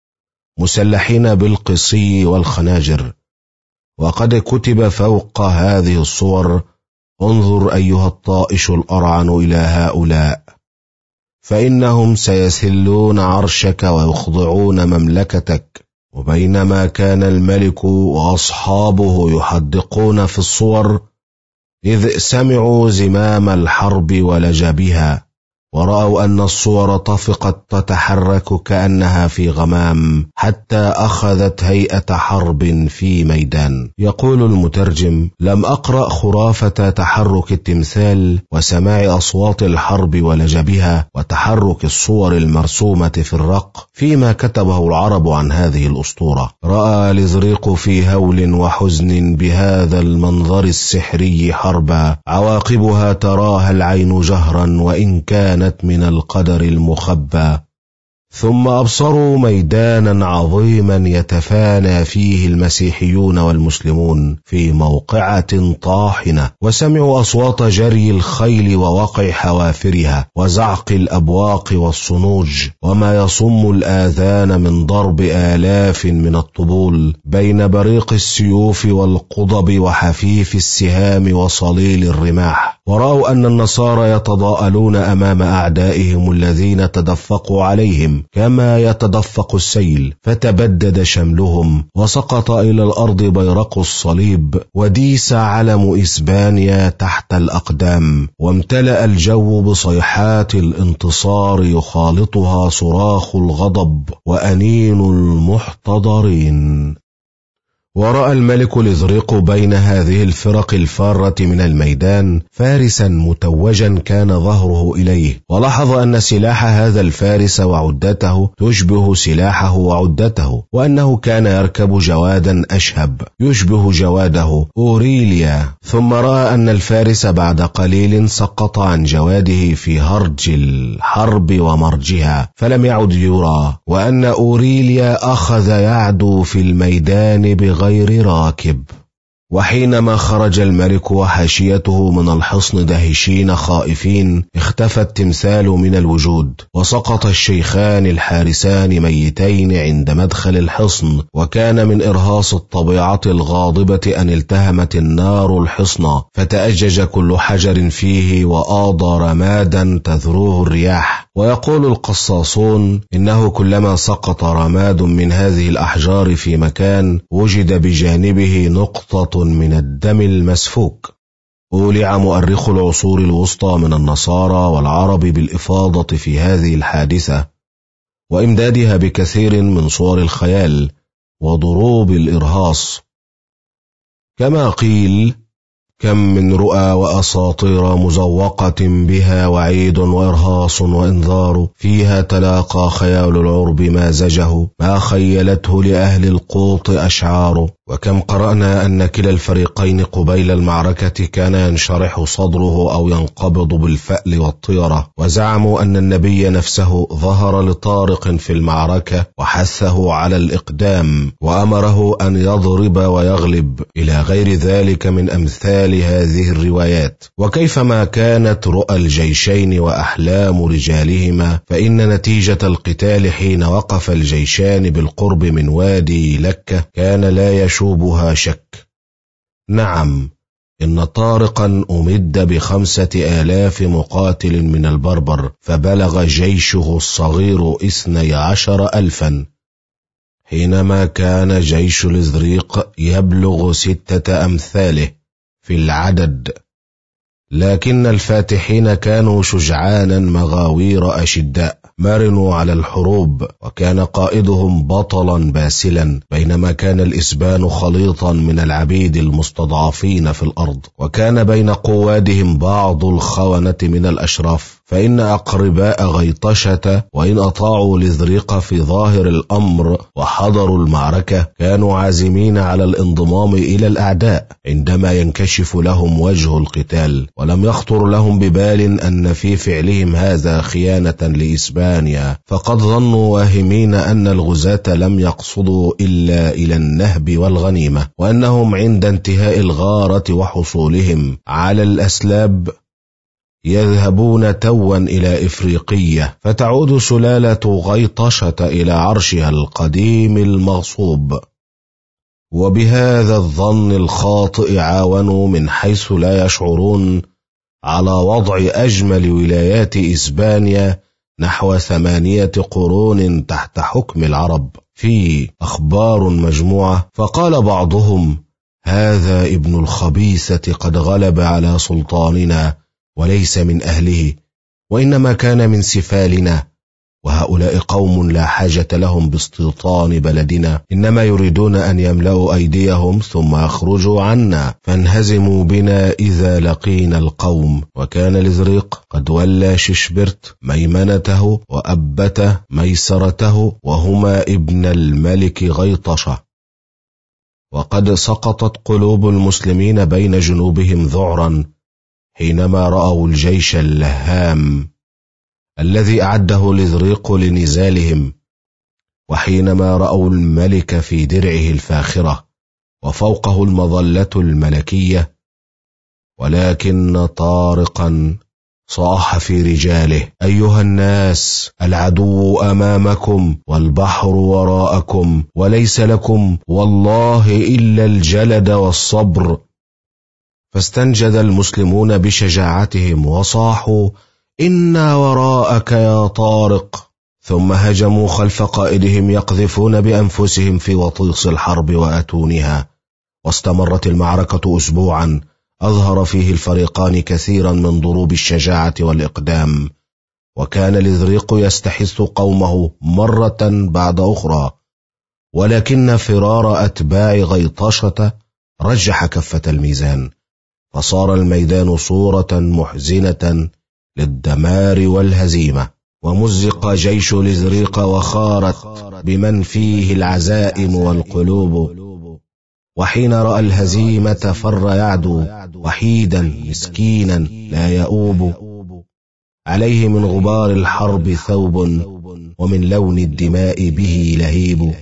مسلحين بالقصي والخناجر، وقد كتب فوق هذه الصور: انظر أيها الطائش الأرعن إلى هؤلاء، فإنهم سيسلون عرشك ويخضعون مملكتك. وبينما كان الملك وأصحابه يحدقون في الصور، إذ سمعوا زمام الحرب ولج بها، ورأوا أن الصور طفقت تتحرك كأنها في غمام، حتى أخذت هيئة حرب في ميدان. يقول المترجم: لم أقرأ خرافة تحرك التمثال وسماع أصوات الحرب ولجبها وتحرك الصور المرسومة في الرق فيما كتبه العرب عن هذه الأسطورة. رأى لذريق في هول وحزن بهذا المنظر السحري حربا، عواقبها تراها العين جهرا وإن كان من القدر المخبى. ثم أبصروا ميدانا عظيما يتفانى فيه المسيحيون والمسلمون في موقعة طاحنة، وسمعوا أصوات جري الخيل ووقع حوافرها وزعق الأبواق والصنوج، وما يصم الآذان من ضرب آلاف من الطبول بين بريق السيوف والقضب وحفيف السهام وصليل الرماح. ورأوا أن النصارى يتضاءلون أمام أعدائهم الذين تدفقوا عليهم كما يتدفق السيل، فتبدد شملهم وسقط إلى الأرض بيرق الصليب، وديس علم إسبانيا تحت الأقدام، وامتلأ الجو بصيحات الانتصار يخالطها صراخ الغضب وأنين المحتضرين. ورأى الملك الإزريق بين هذه الفرق الفارة من الميدان فارسا متوجا كان ظهره إليه، ولاحظ أن سلاح هذا الفارس وعدته تشبه سلاحه وعدته، وأنه كان يركب جوادا أشهب يشبه جواده أوريليا. ثم رأى أن الفارس بعد قليل سقط عن جواده في هرج الحرب ومرجها فلم يعد يرى، وأن أوريليا أخذ يعدو في الميدان بغير راكب. وحينما خرج الملك وحاشيته من الحصن دهشين خائفين اختفى التمثال من الوجود، وسقط الشيخان الحارسان ميتين عند مدخل الحصن. وكان من إرهاص الطبيعة الغاضبة أن التهمت النار الحصن فتأجج كل حجر فيه وآضى رمادا تذروه الرياح. ويقول القصاصون إنه كلما سقط رماد من هذه الأحجار في مكان وجد بجانبه نقطة من الدم المسفوك. أولع مؤرخ العصور الوسطى من النصارى والعرب بالإفاضة في هذه الحادثة وإمدادها بكثير من صور الخيال وضروب الإرهاص. كما قيل: كم من رؤى وأساطير مزوقة بها وعيد وإرهاص وإنذار، فيها تلاقى خيال العرب مازجه، ما خيلته لأهل القوط أشعار. وكم قرأنا أن كلا الفريقين قبيل المعركة كان ينشرح صدره أو ينقبض بالفأل والطيرة، وزعموا أن النبي نفسه ظهر لطارق في المعركة وحثه على الإقدام وأمره أن يضرب ويغلب، إلى غير ذلك من أمثال هذه الروايات. وكيفما كانت رؤى الجيشين وأحلام رجالهما، فإن نتيجة القتال حين وقف الجيشان بالقرب من وادي لكة كان لا يشوبها شك. نعم، إن طارقا أمد بخمسة آلاف مقاتل من البربر، فبلغ جيشه الصغير اثني عشر ألفا، حينما كان جيش الإزريق يبلغ ستة أمثاله في العدد. لكن الفاتحين كانوا شجعانا مغاوير أشداء مرنوا على الحروب، وكان قائدهم بطلا باسلا، بينما كان الإسبان خليطا من العبيد المستضعفين في الأرض، وكان بين قوادهم بعض الخونة من الأشراف. فإن أقرباء غيطشة وإن أطاعوا الإزريق في ظاهر الأمر وحضروا المعركة كانوا عازمين على الانضمام إلى الأعداء عندما ينكشف لهم وجه القتال، ولم يخطر لهم ببال أن في فعلهم هذا خيانة لإسبانيا، فقد ظنوا واهمين أن الغزاة لم يقصدوا إلا إلى النهب والغنيمة، وأنهم عند انتهاء الغارة وحصولهم على الأسلاب يذهبون توا إلى إفريقية، فتعود سلالة غيطشة إلى عرشها القديم المغصوب. وبهذا الظن الخاطئ عاونوا من حيث لا يشعرون على وضع أجمل ولايات إسبانيا نحو ثمانية قرون تحت حكم العرب في أخبار مجموعة. فقال بعضهم: هذا ابن الخبيثة قد غلب على سلطاننا وليس من أهله، وإنما كان من سفالنا، وهؤلاء قوم لا حاجة لهم باستيطان بلدنا، إنما يريدون أن يملأوا أيديهم ثم يخرجوا عنا فانهزموا بنا إذا لقينا القوم. وكان الإزريق قد ولى ششبرت ميمنته وأبته ميسرته، وهما ابن الملك غيطشة. وقد سقطت قلوب المسلمين بين جنوبهم ذعرا حينما رأوا الجيش اللهام الذي أعده الإزريق لنزالهم، وحينما رأوا الملك في درعه الفاخرة وفوقه المظلة الملكية. ولكن طارقا صاح في رجاله: أيها الناس، العدو أمامكم والبحر وراءكم، وليس لكم والله إلا الجلد والصبر. فاستنجد المسلمون بشجاعتهم وصاحوا: إنا وراءك يا طارق. ثم هجموا خلف قائدهم يقذفون بأنفسهم في وطيس الحرب وأتونها. واستمرت المعركة أسبوعا أظهر فيه الفريقان كثيرا من ضروب الشجاعة والإقدام، وكان الإزريق يستحث قومه مرة بعد أخرى، ولكن فرار أتباع غيطشة رجح كفة الميزان، فصار الميدان صورة محزنة للدمار والهزيمة، ومزق جيش الإزريق وخارت بمن فيه العزائم والقلوب. وحين رأى الهزيمة فر يعدو وحيدا مسكينا لا يؤوب، عليه من غبار الحرب ثوب ومن لون الدماء به لهيب،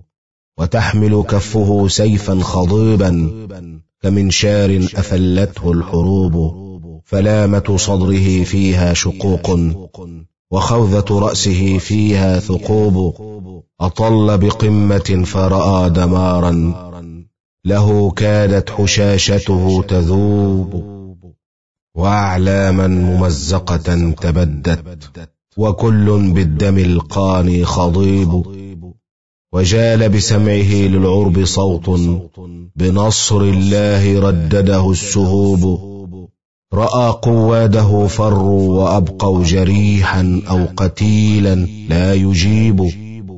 وتحمل كفه سيفا خضيبا كمنشار أفلته الحروب، فلامة صدره فيها شقوق وخوذة رأسه فيها ثقوب، أطل بقمة فرأى دمارا له كادت حشاشته تذوب، وأعلاما ممزقة تبدت وكل بالدم القاني خضيب، وجال بسمعه للعرب صوت بنصر الله ردده السهوب، رأى قواده فروا وأبقوا جريحا أو قتيلا لا يجيب،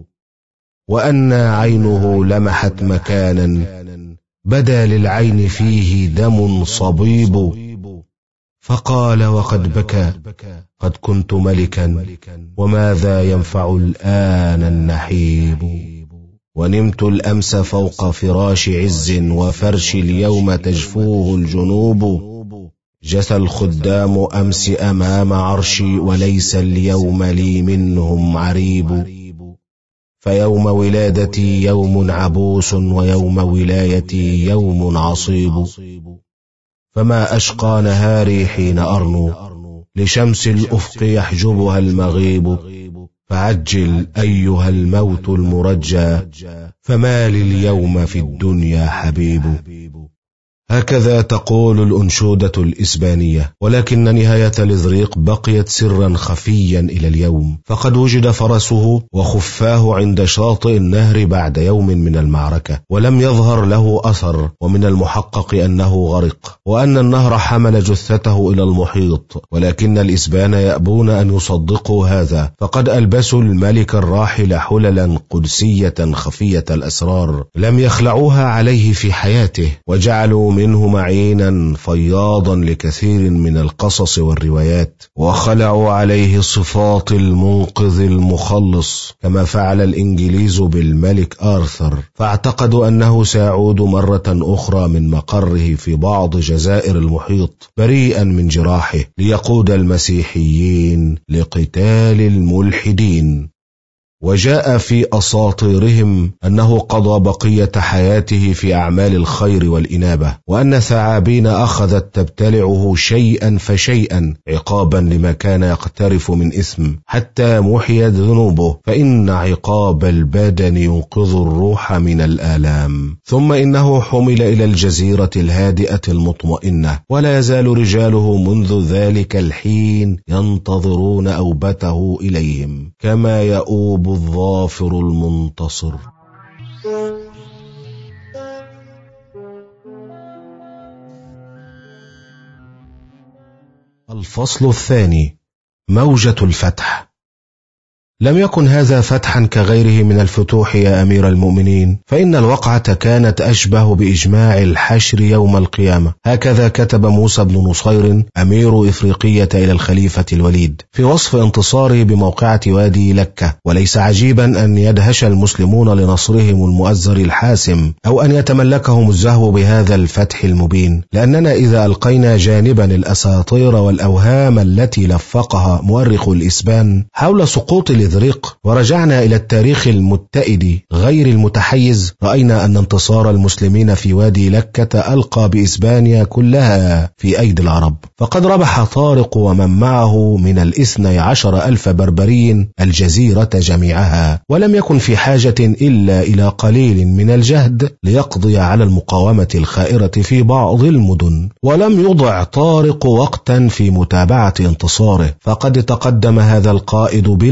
وأن عينه لمحت مكانا بدا للعين فيه دم صبيب، فقال وقد بكى قد كنت ملكا وماذا ينفع الآن النحيب، ونمت الأمس فوق فراش عز وفرش اليوم تجفوه الجنوب، جثى الخدام أمس أمام عرشي وليس اليوم لي منهم عريب، فيوم ولادتي يوم عبوس ويوم ولايتي يوم عصيب، فما أشقى نهاري حين أرنو لشمس الأفق يحجبها المغيب، فعجل أيها الموت المرجى فما لليوم في الدنيا حبيب. هكذا تقول الأنشودة الإسبانية، ولكن نهاية الإزريق بقيت سرا خفيا إلى اليوم، فقد وجد فرسه وخفاه عند شاطئ النهر بعد يوم من المعركة ولم يظهر له أثر، ومن المحقق أنه غرق وأن النهر حمل جثته إلى المحيط، ولكن الإسبان يأبون أن يصدقوا هذا، فقد ألبسوا الملك الراحل حللا قدسية خفية الأسرار لم يخلعوها عليه في حياته، وجعلوا منه معينا فياضا لكثير من القصص والروايات، وخلعوا عليه صفات المنقذ المخلص كما فعل الإنجليز بالملك آرثر، فاعتقدوا أنه سيعود مرة أخرى من مقره في بعض جزائر المحيط بريئا من جراحه ليقود المسيحيين لقتال الملحدين. وجاء في أساطيرهم أنه قضى بقية حياته في أعمال الخير والإنابة، وأن ثعابين أخذت تبتلعه شيئا فشيئا عقابا لما كان يقترف من إثم حتى محيت ذنوبه، فإن عقاب البدن ينقذ الروح من الآلام. ثم إنه حمل إلى الجزيرة الهادئة المطمئنة، ولا يزال رجاله منذ ذلك الحين ينتظرون أوبته إليهم كما يؤوب الظافر المنتصر. الفصل الثاني: موجة الفتح. لم يكن هذا فتحا كغيره من الفتوح يا أمير المؤمنين، فإن الوقعة كانت أشبه بإجماع الحشر يوم القيامة. هكذا كتب موسى بن نصير أمير إفريقية إلى الخليفة الوليد في وصف انتصاره بموقعة وادي لكة. وليس عجيبا أن يدهش المسلمون لنصرهم المؤزر الحاسم، أو أن يتملكهم الزهو بهذا الفتح المبين، لأننا إذا ألقينا جانبا الأساطير والأوهام التي لفقها مؤرخ الإسبان حول سقوط الإذريق ورجعنا إلى التاريخ المتئد غير المتحيز، رأينا أن انتصار المسلمين في وادي لكة ألقى بإسبانيا كلها في أيدي العرب، فقد ربح طارق ومن معه من الاثني عشر ألف بربري الجزيرة جميعها، ولم يكن في حاجة إلا إلى قليل من الجهد ليقضي على المقاومة الخائرة في بعض المدن. ولم يضع طارق وقتا في متابعة انتصاره، فقد تقدم هذا القائد بلا تردد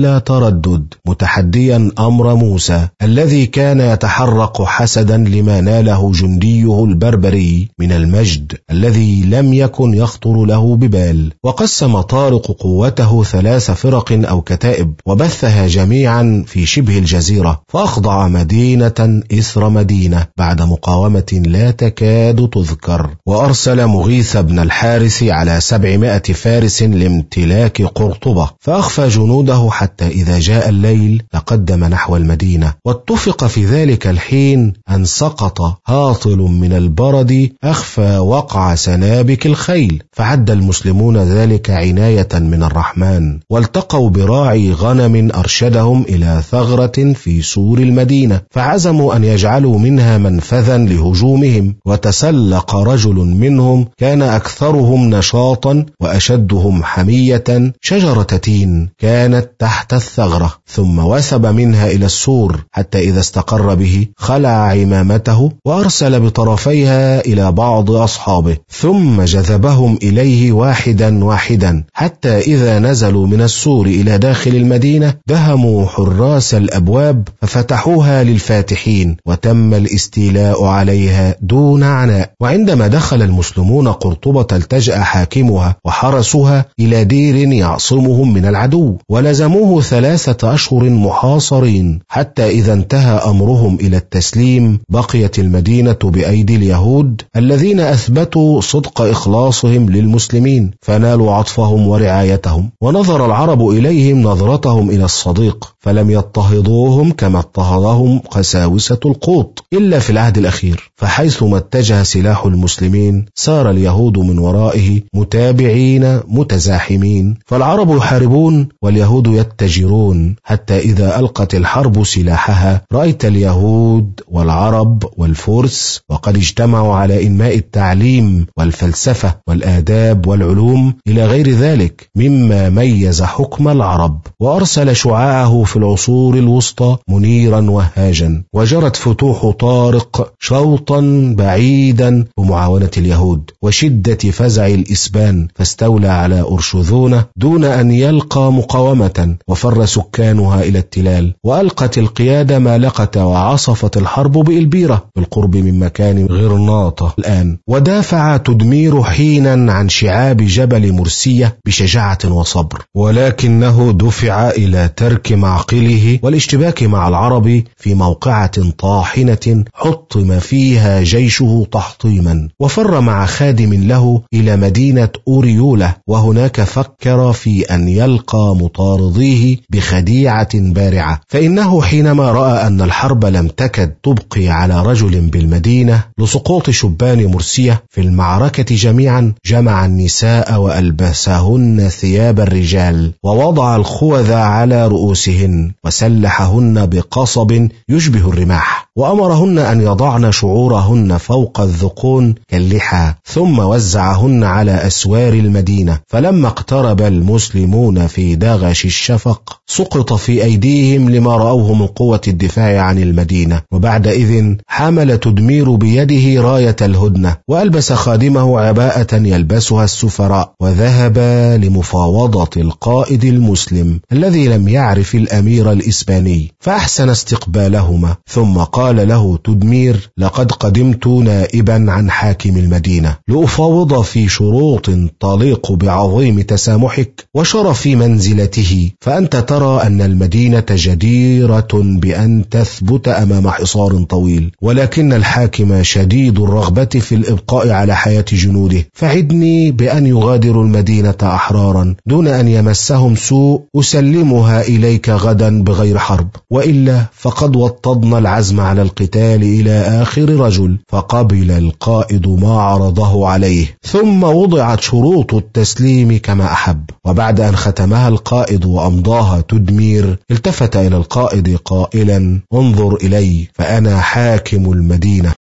تردد، متحديا أمر موسى الذي كان يتحرق حسدا لما ناله جنديه البربري من المجد الذي لم يكن يخطر له ببال. وقسم طارق قوته ثلاث فرق أو كتائب وبثها جميعا في شبه الجزيرة، فأخضع مدينة إثر مدينة بعد مقاومة لا تكاد تذكر. وأرسل مغيث بن الحارث على سبعمائة فارس لامتلاك قرطبة، فأخفى جنوده حتى إذا جاء الليل تقدم نحو المدينة. واتفق في ذلك الحين أن سقط هاطل من البرد أخفى وقع سنابك الخيل، فعد المسلمون ذلك عناية من الرحمن، والتقوا براعي غنم أرشدهم إلى ثغرة في سور المدينة، فعزموا أن يجعلوا منها منفذا لهجومهم. وتسلق رجل منهم كان أكثرهم نشاطا وأشدهم حمية شجرة تين كانت تحت الثغرة، ثم وثب منها إلى السور حتى إذا استقر به خلع عمامته وأرسل بطرفيها إلى بعض أصحابه، ثم جذبهم إليه واحدا واحدا حتى إذا نزلوا من السور إلى داخل المدينة دهموا حراس الأبواب ففتحوها للفاتحين، وتم الاستيلاء عليها دون عناء. وعندما دخل المسلمون قرطبة التجأ حاكمها وحرسها إلى دير يعصمهم من العدو، ولزموه ثلاثة أشهر محاصرين حتى إذا انتهى أمرهم إلى التسليم بقيت المدينة بأيدي اليهود الذين أثبتوا صدق إخلاصهم للمسلمين فنالوا عطفهم ورعايتهم. ونظر العرب إليهم نظرتهم إلى الصديق، فلم يضطهدوهم كما اضطهدهم قساوسة القوط إلا في العهد الأخير، فحيثما اتجه سلاح المسلمين سار اليهود من ورائه متابعين متزاحمين، فالعرب يحاربون واليهود يتجرون، حتى إذا ألقت الحرب سلاحها رأيت اليهود والعرب والفرس وقد اجتمعوا على إنماء التعليم والفلسفة والآداب والعلوم إلى غير ذلك مما ميز حكم العرب. وأرسل شعاعه في العصور الوسطى منيرا وهاجا، وجرت فتوح طارق شوطا بعيدا بمعاونة اليهود وشدة فزع الإسبان، فاستولى على أرشذونة دون أن يلقى مقاومة، وفر سكانها إلى التلال، وألقت القيادة ما لقت، وعصفت الحرب بإلبيرة بالقرب من مكان غرناطة الآن. ودافع تدمير حينا عن شعاب جبل مرسية بشجاعة وصبر، ولكنه دفع إلى ترك معقله والاشتباك مع العرب في موقعة طاحنة حطم فيها جيشه تحطيما، وفر مع خادم له إلى مدينة أوريولة، وهناك فكر في أن يلقى مطارديه بخديعة بارعة، فإنه حينما رأى أن الحرب لم تكد تبقي على رجل بالمدينة لسقوط شبان مرسية في المعركة جميعا جمع النساء وألبسهن ثياب الرجال ووضع الخوذ على رؤوسهن وسلحهن بقصب يشبه الرماح، وأمرهن أن يضعن شعورهن فوق الذقون كاللحى، ثم وزعهن على أسوار المدينة. فلما اقترب المسلمون في دغش الشفق سقط في أيديهم لما رأوه من قوة الدفاع عن المدينة. وبعد إذن حمل تدمير بيده راية الهدنة، وألبس خادمه عباءة يلبسها السفراء، وذهب لمفاوضة القائد المسلم الذي لم يعرف الأمير الإسباني، فأحسن استقبالهما، ثم قال له تدمير: لقد قدمت نائبا عن حاكم المدينة لأفاوض في شروط تليق بعظيم تسامحك وشرف منزلته، فأنت ترى أن المدينة جديرة بأن تثبت أمام حصار طويل، ولكن الحاكم شديد الرغبة في الإبقاء على حياة جنوده، فعدني بأن يغادروا المدينة أحرارا دون أن يمسهم سوء أسلمها إليك غدا بغير حرب، وإلا فقد وطدنا العزم على القتال إلى آخر رجل. فقبل القائد ما عرضه عليه، ثم وضعت شروط التسليم كما أحب. وبعد أن ختمها القائد وأمضاها تدمير التفت إلى القائد قائلا: انظر إلي فأنا حاكم المدينة.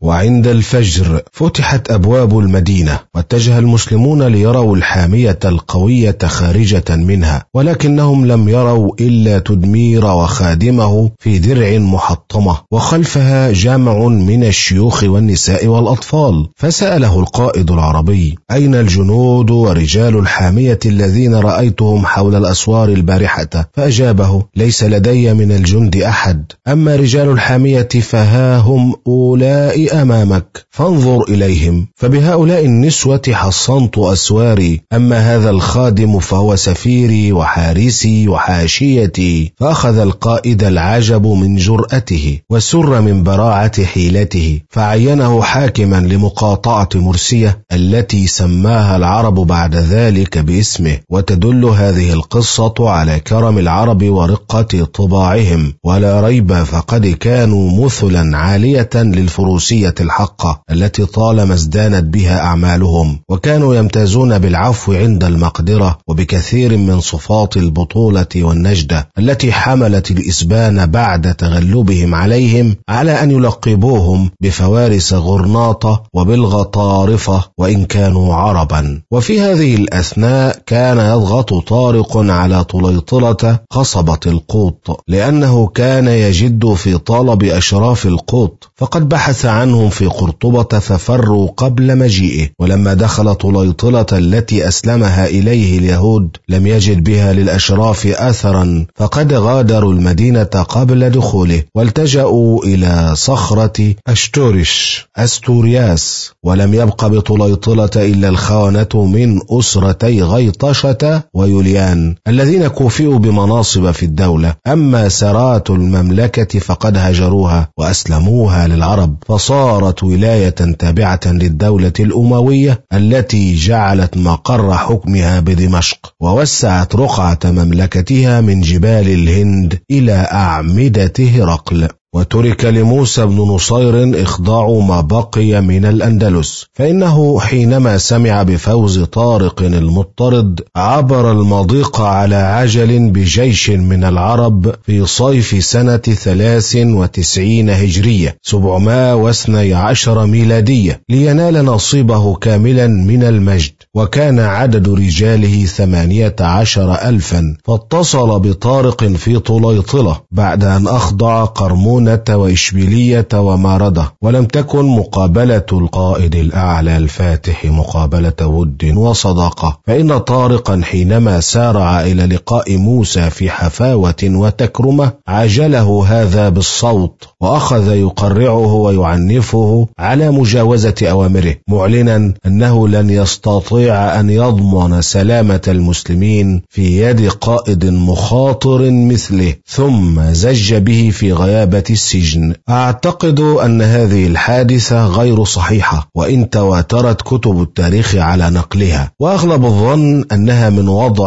وعند الفجر فتحت أبواب المدينة، واتجه المسلمون ليروا الحامية القوية خارجة منها، ولكنهم لم يروا إلا تدمير وخادمه في درع محطمة، وخلفها جمع من الشيوخ والنساء والأطفال. فسأله القائد العربي: أين الجنود ورجال الحامية الذين رأيتهم حول الأسوار البارحة؟ فأجابه: ليس لدي من الجند أحد، أما رجال الحامية فها هم أولاء أمامك، فانظر إليهم، فبهؤلاء النسوة حصنت أسواري، أما هذا الخادم فهو سفيري وحارسي وحاشيتي. فأخذ القائد العجب من جرأته وسر من براعة حيلته، فعينه حاكما لمقاطعة مرسية التي سماها العرب بعد ذلك باسمه. وتدل هذه القصة على كرم العرب ورقة طباعهم، ولا ريب فقد كانوا مثلا عالية للفروسية الحقة التي طالما ازدانت بها أعمالهم، وكانوا يمتازون بالعفو عند المقدرة وبكثير من صفات البطولة والنجدة التي حملت الإسبان بعد تغلبهم عليهم على أن يلقبوهم بفوارس غرناطة وبالغطارفة وإن كانوا عربا. وفي هذه الأثناء كان يضغط طارق على طليطلة قصبة القوط، لأنه كان يجد في طلب أشراف القوط، فقد بحث عنهم في قرطبة ففروا قبل مجيئه. ولما دخل طليطلة التي أسلمها إليه اليهود لم يجد بها للأشراف أثرا، فقد غادروا المدينة قبل دخوله، والتجأوا إلى صخرة أشتورش أستورياس، ولم يبق بطليطلة إلا الخونة من أسرتي غيطشة ويوليان الذين كوفئوا بمناصب في الدولة. أما سرات المملكة فقد هجروها وأسلموها للعرب، فصارت ولاية تابعة للدولة الأموية التي جعلت مقر حكمها بدمشق، ووسعت رقعة مملكتها من جبال الهند إلى أعمدة هرقل. وترك لموسى بن نصير إخضاع ما بقي من الأندلس، فإنه حينما سمع بفوز طارق المضطرد عبر المضيق على عجل بجيش من العرب في صيف سنة ثلاث وتسعين هجرية سبعمائة واثني عشر ميلادية لينال نصيبه كاملا من المجد، وكان عدد رجاله ثمانية عشر ألفا. فاتصل بطارق في طليطلة بعد أن أخضع قرمون وإشبيلية وماردة، ولم تكن مقابلة القائد الأعلى الفاتح مقابلة ود وصداقة، فإن طارقا حينما سارع إلى لقاء موسى في حفاوة وتكرمة عجله هذا بالصوت، وأخذ يقرعه ويعنفه على مجاوزة أوامره، معلنا أنه لن يستطيع أن يضمن سلامة المسلمين في يد قائد مخاطر مثله، ثم زج به في غيابة السجن. أعتقد أن هذه الحادثة غير صحيحة، وإن تواترت كتب التاريخ على نقلها، وأغلب الظن أنها من وضع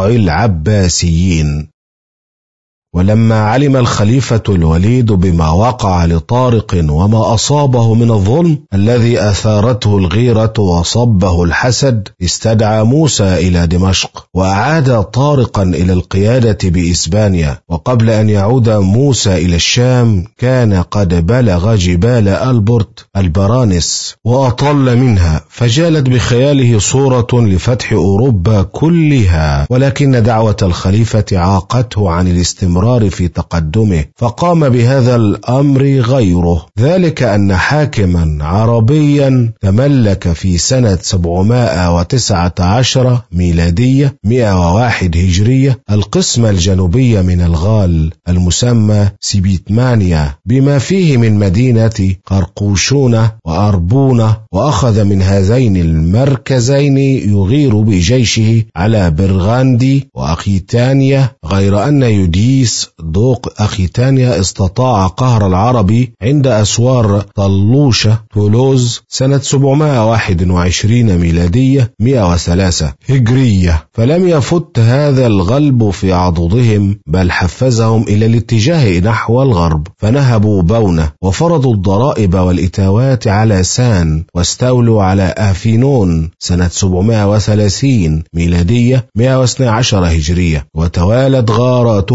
العباسيين. ولما علم الخليفة الوليد بما وقع لطارق وما أصابه من الظلم الذي أثارته الغيرة وصبه الحسد، استدعى موسى إلى دمشق وأعاد طارقا إلى القيادة بإسبانيا. وقبل أن يعود موسى إلى الشام كان قد بلغ جبال ألبرت البرانس وأطل منها، فجالت بخياله صورة لفتح أوروبا كلها، ولكن دعوة الخليفة عاقته عن الاستمرار في تقدمه، فقام بهذا الأمر غيره، ذلك أن حاكما عربيا تملك في سنة سبعمائة وتسعة عشر ميلادية مئة وواحد هجرية القسم الجنوبي من الغال المسمى سيبيتمانيا، بما فيه من مدينة قرقوشونة وأربونة، وأخذ من هذين المركزين يغير بجيشه على برغاندي وأخيتانيا، غير أن يديس دوق أخيتانيا استطاع قهر العرب عند أسوار طلوشة تولوز سنة سبعمائة وواحد وعشرين ميلادية مئة وثلاثة هجرية، فلم يفت هذا الغلب في عضدهم، بل حفزهم إلى الاتجاه نحو الغرب، فنهبوا بونة وفرضوا الضرائب والإتاوات على سان، واستولوا على آفينون سنة سبعمائة وثلاثين ميلادية مئة واثني عشر هجرية، وتوالت غاراتهم على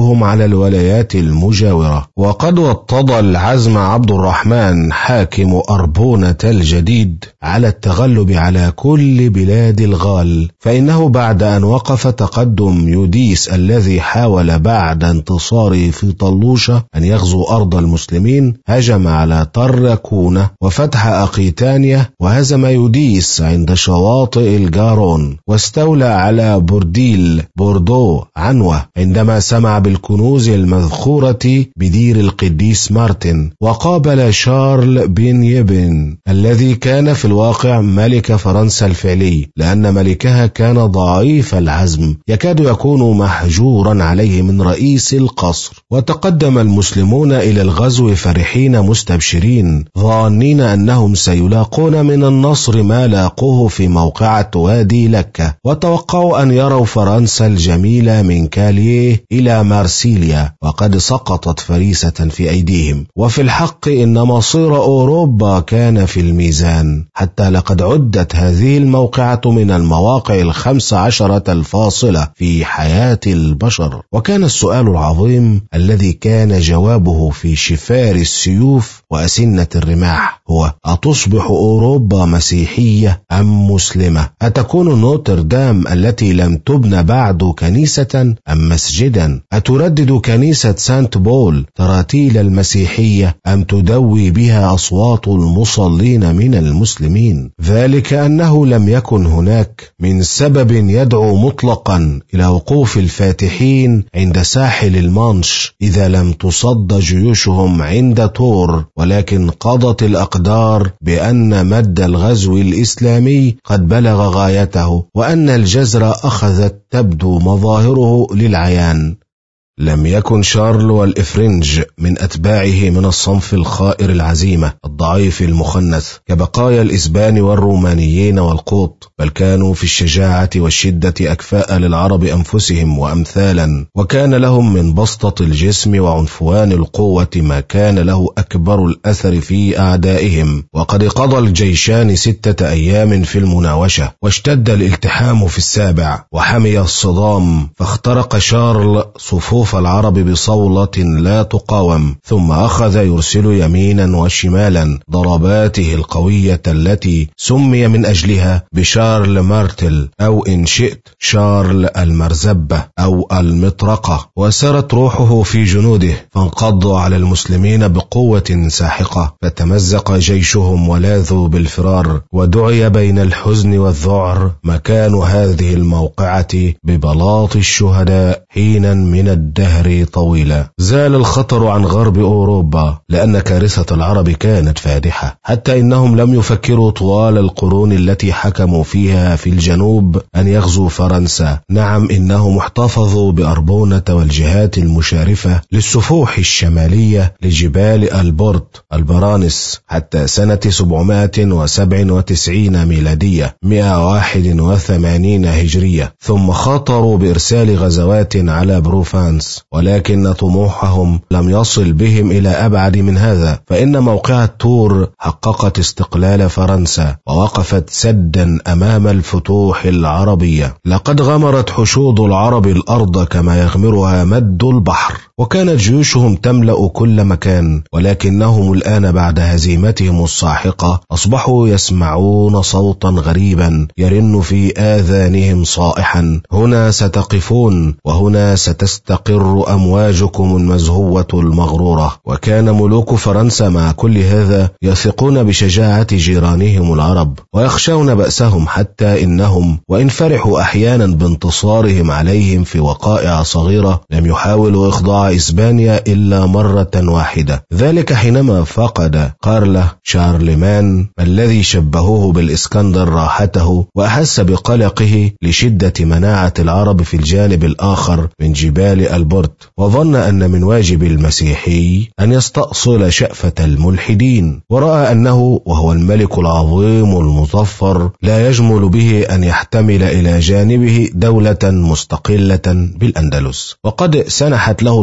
على الولايات المجاورة. وقد وطد العزم عبد الرحمن حاكم أربونة الجديد على التغلب على كل بلاد الغال، فإنه بعد أن وقف تقدم يوديس الذي حاول بعد انتصاره في طلوشة أن يغزو أرض المسلمين، هجم على طركونة وفتح أقيتانيا، وهزم يوديس عند شواطئ الجارون، واستولى على بورديل بوردو عنوة عندما سمع بالكنوز المذخورة بدير القديس مارتن. وقابل شارل بن يبن الذي كان في الواقع ملك فرنسا الفعلي، لأن ملكها كان ضعيف العزم يكاد يكون محجورا عليه من رئيس القصر. وتقدم المسلمون إلى الغزو فرحين مستبشرين، ظانين أنهم سيلاقون من النصر ما لاقوه في موقعة وادي لكة، وتوقعوا أن يروا فرنسا الجميلة من كاليه إلى مارسيليا وقد سقطت فريسة في أيديهم. وفي الحق إن مصير أوروبا كان في الميزان، حتى لقد عدت هذه الموقعة من المواقع الخمس عشرة الفاصلة في حياة البشر. وكان السؤال العظيم الذي كان جوابه في شفار السيوف وأسنة الرماح هو: أتصبح أوروبا مسيحية أم مسلمة؟ أتكون نوتردام التي لم تبنى بعد كنيسة أم مسجدا؟ أتردد كنيسة سانت بول تراتيل المسيحية أم تدوي بها أصوات المصلين من المسلمين؟ ذلك أنه لم يكن هناك من سبب يدعو مطلقا إلى وقوف الفاتحين عند ساحل المانش إذا لم تصد جيوشهم عند تور، ولكن قضت الأقدار بأن مد الغزو الإسلامي قد بلغ غايته، وأن الجزر أخذت تبدو مظاهره للعيان. لم يكن شارل والإفرنج من أتباعه من الصنف الخائر العزيمة الضعيف المخنث كبقايا الإسبان والرومانيين والقوط، بل كانوا في الشجاعة والشدة أكفاء للعرب أنفسهم وأمثالا، وكان لهم من بسطة الجسم وعنفوان القوة ما كان له أكبر الأثر في أعدائهم. وقد قضى الجيشان ستة أيام في المناوشة، واشتد الالتحام في السابع، وحمي الصدام، فاخترق شارل صفوف العرب بصولة لا تقاوم، ثم أخذ يرسل يمينا وشمالا ضرباته القوية التي سمي من أجلها بشارل مارتل، أو إن شئت شارل المرزبة أو المطرقة. وسرت روحه في جنوده، فانقضوا على المسلمين بقوة ساحقة، فتمزق جيشهم ولاذوا بالفرار. ودعي بين الحزن والذعر مكان هذه الموقعة ببلاط الشهداء حينا من الدهر طويلة. زال الخطر عن غرب أوروبا، لأن كارثة العرب كانت فادحة، حتى إنهم لم يفكروا طوال القرون التي حكموا فيها في الجنوب أن يغزوا فرنسا. نعم، إنهم احتفظوا بأربونة والجهات المشارفة للسفوح الشمالية لجبال البورت البرانس حتى سنة سبعمائة وسبعة وتسعين ميلادية مئة وواحد وثمانين هجرية، ثم خاطروا بإرسال غزوات على بروفانس، ولكن طموحهم لم يصل بهم إلى أبعد من هذا، فإن موقعة تور حققت استقلال فرنسا ووقفت سدا أمام الفتوح العربية. لقد غمرت حشود العرب الأرض كما يغمرها مد البحر، وكانت جيوشهم تملأ كل مكان، ولكنهم الآن بعد هزيمتهم الساحقة أصبحوا يسمعون صوتا غريبا يرن في آذانهم صائحا: هنا ستقفون وهنا ستستقر أمواجكم المزهوة المغرورة. وكان ملوك فرنسا مع كل هذا يثقون بشجاعة جيرانهم العرب ويخشون بأسهم، حتى إنهم وإن فرحوا أحيانا بانتصارهم عليهم في وقائع صغيرة لم يحاولوا إخضاع إسبانيا إلا مرة واحدة، ذلك حينما فقد قارله شارلمان الذي شبهوه بالإسكندر راحته، وأحس بقلقه لشدة مناعة العرب في الجانب الآخر من جبال البورت، وظن أن من واجب المسيحي أن يستأصل شأفة الملحدين، ورأى أنه وهو الملك العظيم المظفر لا يجمل به أن يحتمل إلى جانبه دولة مستقلة بالأندلس. وقد سنحت له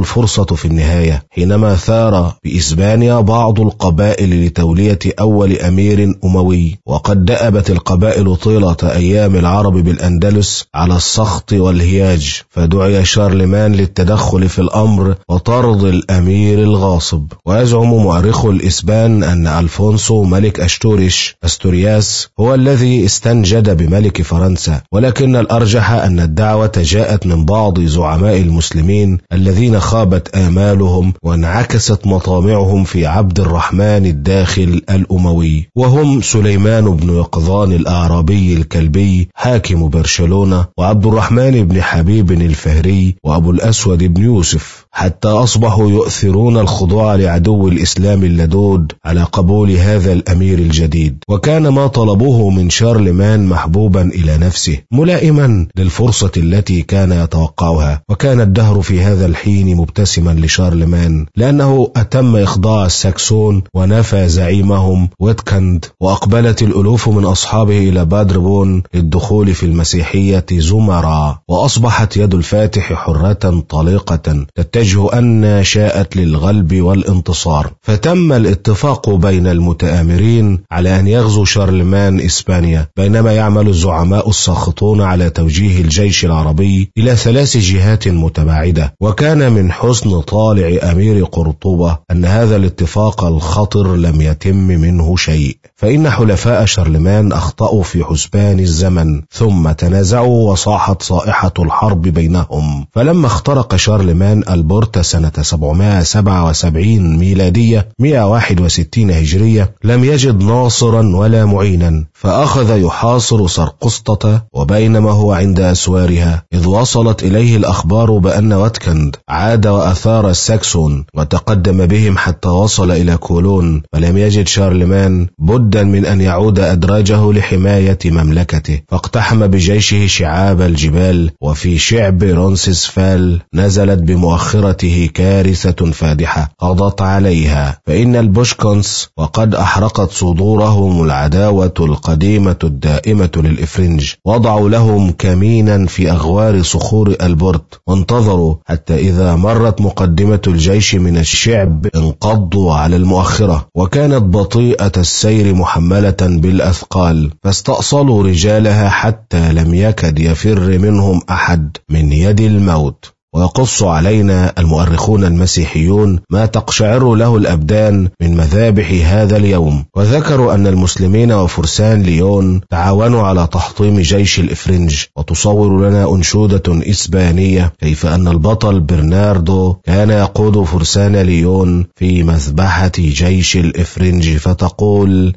الفرصة في النهاية حينما ثار بإسبانيا بعض القبائل لتولية أول أمير أموي، وقد دأبت القبائل طيلة أيام العرب بالأندلس على السخط والهياج، فدعي شارلمان للتدخل في الأمر وطرد الأمير الغاصب. ويزعم مؤرخ الإسبان أن ألفونسو ملك أشتوريش أستورياس هو الذي استنجد بملك فرنسا، ولكن الأرجح أن الدعوة جاءت من بعض زعماء المسلمين الذين خابت آمالهم وانعكست مطامعهم في عبد الرحمن الداخل الأموي، وهم سليمان بن يقظان الأعرابي الكلبي حاكم برشلونة، وعبد الرحمن بن حبيب الفهري، وأبو الأسود بن يوسف، حتى أصبحوا يؤثرون الخضوع لعدو الإسلام اللدود على قبول هذا الأمير الجديد. وكان ما طلبوه من شارلمان محبوبا إلى نفسه ملائما للفرصة التي كان يتوقعها، وكان الدهر في هذا الحين مبتسما لشارلمان، لأنه أتم إخضاع الساكسون ونفى زعيمهم ويتكند، وأقبلت الألوف من أصحابه إلى بادربون للدخول في المسيحية زمرا، وأصبحت يد الفاتح حرة طليقة تتجه أن شاءت للغلب والانتصار. فتم الاتفاق بين المتآمرين على أن يغزو شارلمان إسبانيا، بينما يعمل الزعماء الساخطون على توجيه الجيش العربي إلى ثلاث جهات متباعدة. وكان من حسن طالع أمير قرطبة أن هذا الاتفاق الخطر لم يتم منه شيء، فإن حلفاء شارلمان أخطأوا في حسبان الزمن، ثم تنازعوا وصاحت صائحة الحرب بينهم. فلما اخترق شارلمان البورتا سنة سبعمائة وسبعة وسبعين ميلادية مئة وواحد وستين هجرية لم يجد ناصرا ولا معينا، فأخذ يحاصر سرقسطة، وبينما هو عند أسوارها إذ وصلت إليه الأخبار بأن واتكند عاد وأثار الساكسون وتقدم بهم حتى وصل إلى كولون، فلم يجد شارلمان بدا من أن يعود أدراجه لحماية مملكته، فاقتحم بجيشه شعاب الجبال، وفي شعب رونسيسفال نزلت بمؤخرته كارثة فادحة قضت عليها، فإن البوشكونس وقد أحرقت صدورهم العداوة القديمة الدائمة للإفرنج، وضعوا لهم كمينا في أغوار صخور البورت، وانتظروا حتى إذا مرت مقدمة الجيش من الشعب انقضوا على المؤخرة، وكانت بطيئة السير محملة بالأثقال، فاستأصلوا رجالها حتى لم يكد يفر منهم أحد من يد الموت. ويقص علينا المؤرخون المسيحيون ما تقشعر له الأبدان من مذابح هذا اليوم، وذكروا أن المسلمين وفرسان ليون تعاونوا على تحطيم جيش الإفرنج، وتصور لنا أنشودة إسبانية كيف أن البطل برناردو كان يقود فرسان ليون في مذبحة جيش الإفرنج، فتقول: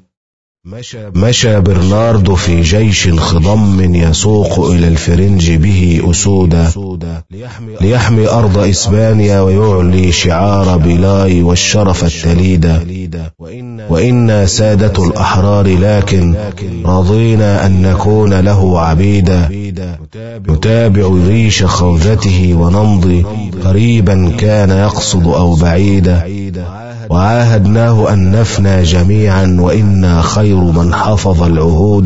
مشى برناردو في جيش خضم يسوق إلى الفرنج به أسودا، ليحمي أرض إسبانيا ويعلي شعار بلاي والشرف التليدا، وإنا سادة الأحرار لكن رضينا أن نكون له عبيدا، نتابع ريش خوذته ونمضي قريبا كان يقصد أو بعيدا، وعاهدناه أن نفنى جميعا وإنا خير من حفظ العهود،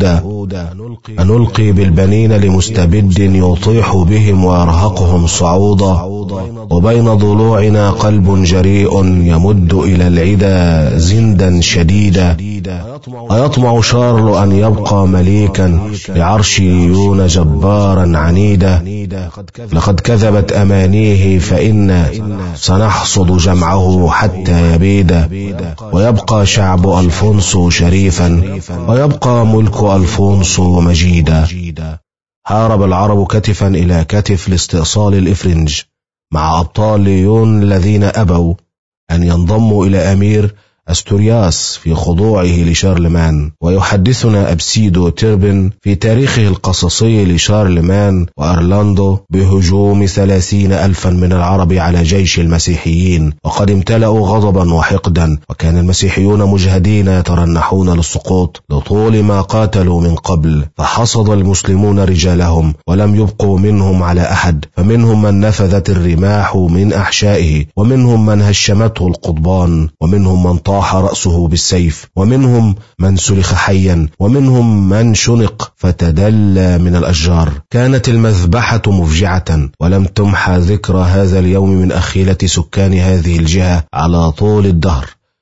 أنلقي بالبنين لمستبد يطيح بهم ويرهقهم صعودا، وبين ضلوعنا قلب جريء يمد إلى العدا زندا شديدا، أيطمع شارل أن يبقى مليكا لعرش ليون جبارا عنيدا، لقد كذبت أمانيه فإنا سنحصد جمعه حتى يبيدا، ويبقى شعب ألفونسو شريفا ويبقى ملك ألفونسو مجيدا. حارب العرب كتفا إلى كتف لاستئصال الإفرنج مع أبطال ليون الذين أبوا أن ينضموا إلى أمير أستورياس في خضوعه لشارلمان. ويحدثنا أبسيدو تيربن في تاريخه القصصي لشارلمان وأرلاندو بهجوم ثلاثين ألفا من العرب على جيش المسيحيين، وقد امتلأوا غضبا وحقدا، وكان المسيحيون مجهدين يترنحون للسقوط لطول ما قاتلوا من قبل، فحصد المسلمون رجالهم ولم يبقوا منهم على أحد، فمنهم من نفذت الرماح من أحشائه، ومنهم من هشمته القضبان، ومنهم من طار طاح رأسه بالسيف، ومنهم من سلخ حيا، ومنهم من شنق فتدلى من الأشجار. كانت المذبحة مفجعة، ولم تمحى ذكرى هذا اليوم من أخيلة سكان هذه الجهة على طول الدهر،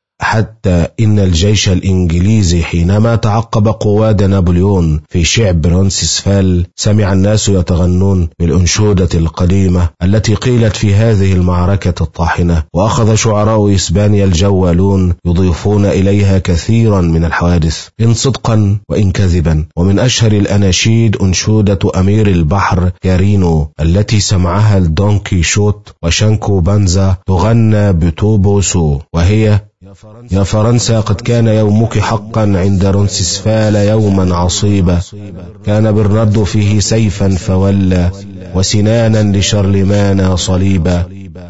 حتى إن الجيش الإنجليزي حينما تعقب قواد نابليون في شعب رونسيسفال سمع الناس يتغنون بالأنشودة القديمة التي قيلت في هذه المعركة الطاحنة، وأخذ شعراء إسبانيا الجوالون يضيفون إليها كثيرا من الحوادث إن صدقا وإن كذبا. ومن أشهر الأناشيد أنشودة أمير البحر كارينو التي سمعها الدون كيشوت وشانكو بانزا تغنى بتوبوسو، وهي: يا فرنسا قد كان يومك حقا عند رونسيسفال يوما عصيبا، كان برناردو فيه سيفا فولى وسنانا لشارلمان صليبا،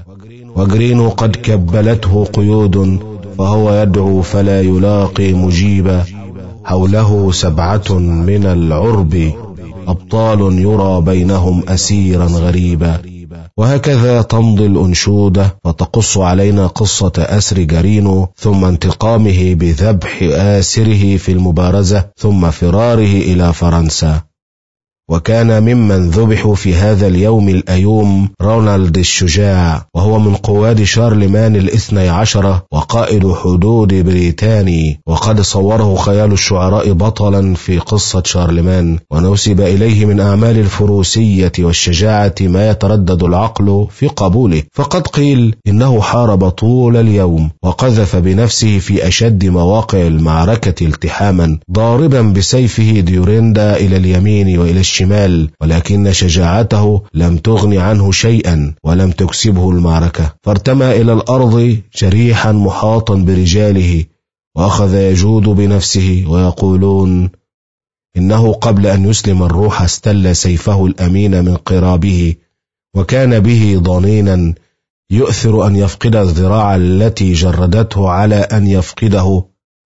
وجرينو قد كبلته قيود فهو يدعو فلا يلاقي مجيبا، حوله سبعة من العرب أبطال يرى بينهم أسيرا غريبا. وهكذا تمضي الأنشودة فتقص علينا قصة أسر جرينو، ثم انتقامه بذبح آسره في المبارزة، ثم فراره إلى فرنسا. وكان ممن ذبحوا في هذا اليوم الأيوم رونالد الشجاع، وهو من قواد شارلمان الاثني عشر وقائد حدود بريطاني، وقد صوره خيال الشعراء بطلا في قصة شارلمان، ونسب إليه من أعمال الفروسية والشجاعة ما يتردد العقل في قبوله. فقد قيل إنه حارب طول اليوم وقذف بنفسه في أشد مواقع المعركة التحاما، ضاربا بسيفه ديوريندا إلى اليمين وإلى الشمال، ولكن شجاعته لم تغن عنه شيئا ولم تكسبه المعركة، فارتمى إلى الأرض جريحا محاطا برجاله، وأخذ يجود بنفسه ويقولون إنه قبل أن يسلم الروح استل سيفه الأمين من قرابه، وكان به ضنينا يؤثر أن يفقد الذراع التي جردته على أن يفقده،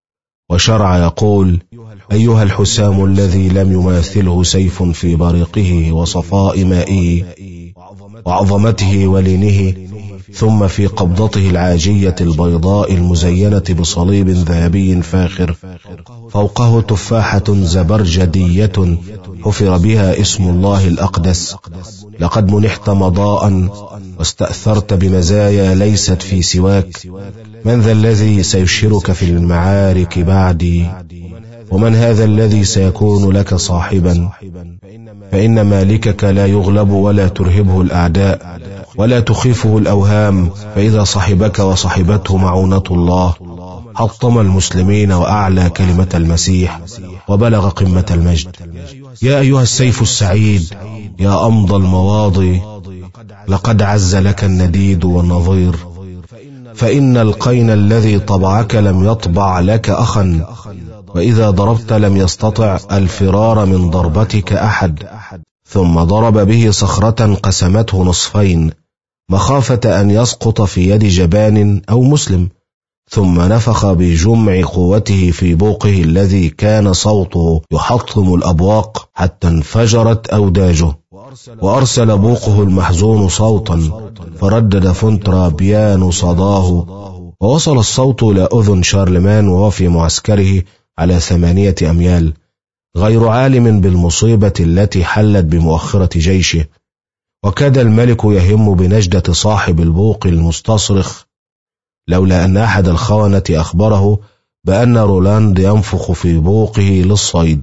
وشرع يقول: أيها الحسام الذي لم يماثله سيف في بريقه وصفاء مائه وعظمته ولينه، ثم في قبضته العاجية البيضاء المزينة بصليب ذهبي فاخر، فوقه تفاحة زبرجدية حفر بها اسم الله الأقدس، لقد منحت مضاء واستأثرت بمزايا ليست في سواك، من ذا الذي سيشهرك في المعارك بعدي؟ ومن هذا الذي سيكون لك صاحبا؟ فإن مالكك لا يغلب ولا ترهبه الأعداء ولا تخيفه الأوهام، فإذا صحبك وصحبته معونة الله حطم المسلمين وأعلى كلمة المسيح وبلغ قمة المجد. يا أيها السيف السعيد، يا أمضى المواضي، لقد عز لك النديد والنظير، فإن القين الذي طبعك لم يطبع لك أخا، وإذا ضربت لم يستطع الفرار من ضربتك أحد. ثم ضرب به صخرة قسمته نصفين مخافة أن يسقط في يد جبان أو مسلم، ثم نفخ بجمع قوته في بوقه الذي كان صوته يحطم الأبواق حتى انفجرت أوداجه، وأرسل بوقه المحزون صوتا فردد فونترابيان صداه، ووصل الصوت إلى أذن شارلمان وهو في معسكره على ثمانية أميال، غير عالم بالمصيبة التي حلت بمؤخرة جيشه. وكاد الملك يهم بنجدة صاحب البوق المستصرخ، لولا أن أحد الخونة أخبره بأن رولاند ينفخ في بوقه للصيد.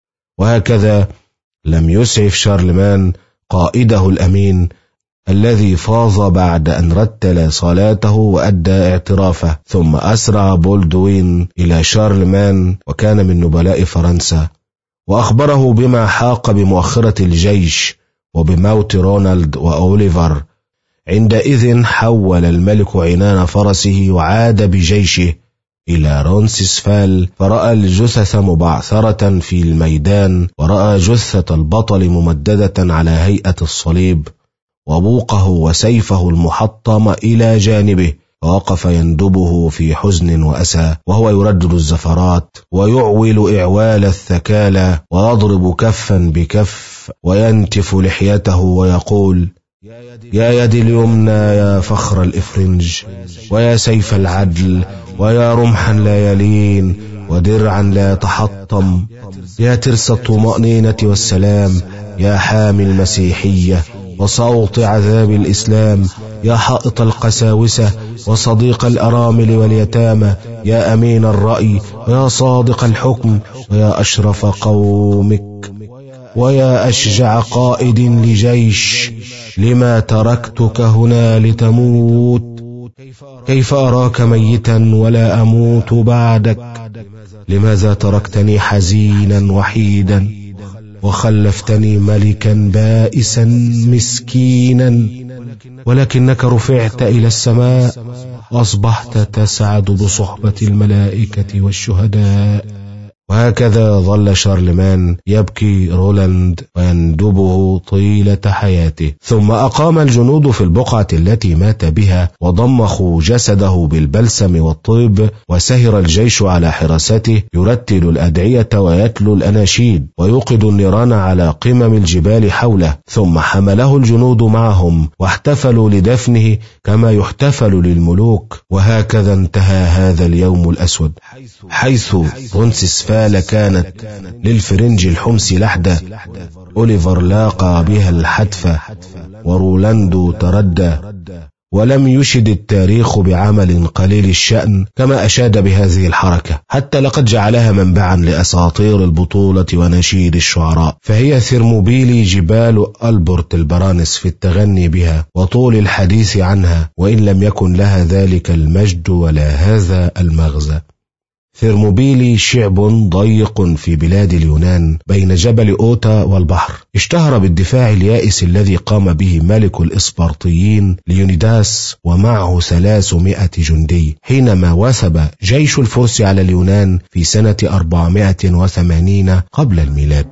وهكذا لم يسعف شارلمان قائده الأمين الذي فاض بعد أن رتل صلاته وأدى اعترافه، ثم أسرع بولدوين إلى شارلمان وكان من نبلاء فرنسا، وأخبره بما حاق بمؤخرة الجيش وبموت رونالد وأوليفر. عندئذ حول الملك عنان فرسه وعاد بجيشه إلى رونسيسفال، فرأى الجثث مبعثرة في الميدان، ورأى جثة البطل ممددة على هيئة الصليب، وبوقه وسيفه المحطم إلى جانبه، ووقف يندبه في حزن وأسى وهو يردد الزفرات ويعول إعوال الثكالى، ويضرب كفا بكف وينتف لحيته ويقول: يا يدي اليمنى يا فخر الإفرنج، ويا سيف العدل، ويا رمحا لا يلين، ودرعا لا يتحطم، يا ترس الطمأنينة والسلام، يا حامي المسيحية وصوت عذاب الإسلام، يا حائط القساوسة وصديق الأرامل واليتامى، يا أمين الرأي ويا صادق الحكم، ويا أشرف قومك، ويا أشجع قائد لجيش، لما تركتك هنا لتموت؟ كيف أراك ميتا ولا أموت بعدك؟ لماذا تركتني حزينا وحيدا وخلفتني ملكا بائسا مسكينا؟ ولكنك رفعت إلى السماء وأصبحت تسعد بصحبة الملائكة والشهداء. وهكذا ظل شارلمان يبكي رولاند ويندبه طيلة حياته. ثم أقام الجنود في البقعة التي مات بها، وضمخوا جسده بالبلسم والطيب، وسهر الجيش على حراسته يرتل الأدعية ويتلو الأناشيد ويوقد النيران على قمم الجبال حوله. ثم حمله الجنود معهم واحتفلوا لدفنه كما يحتفل للملوك. وهكذا انتهى هذا اليوم الأسود، حيث رونسسفال كانت للفرنج الحمص لحدة، أوليفر لاقى بها الحتفة، ورولاندو تردى. ولم يشد التاريخ بعمل قليل الشأن كما أشاد بهذه الحركة، حتى لقد جعلها منبعا لأساطير البطولة ونشيد الشعراء. فهي ثيرموبيلي جبال ألبرت البرانس في التغني بها وطول الحديث عنها، وإن لم يكن لها ذلك المجد ولا هذا المغزى. ثيرموبيلي شعب ضيق في بلاد اليونان بين جبل أوتا والبحر، اشتهر بالدفاع اليائس الذي قام به ملك الإسبرطيين ليونيداس ومعه ثلاثمائة جندي، حينما وثب جيش الفرس على اليونان في سنة أربعمائة وثمانين قبل الميلاد.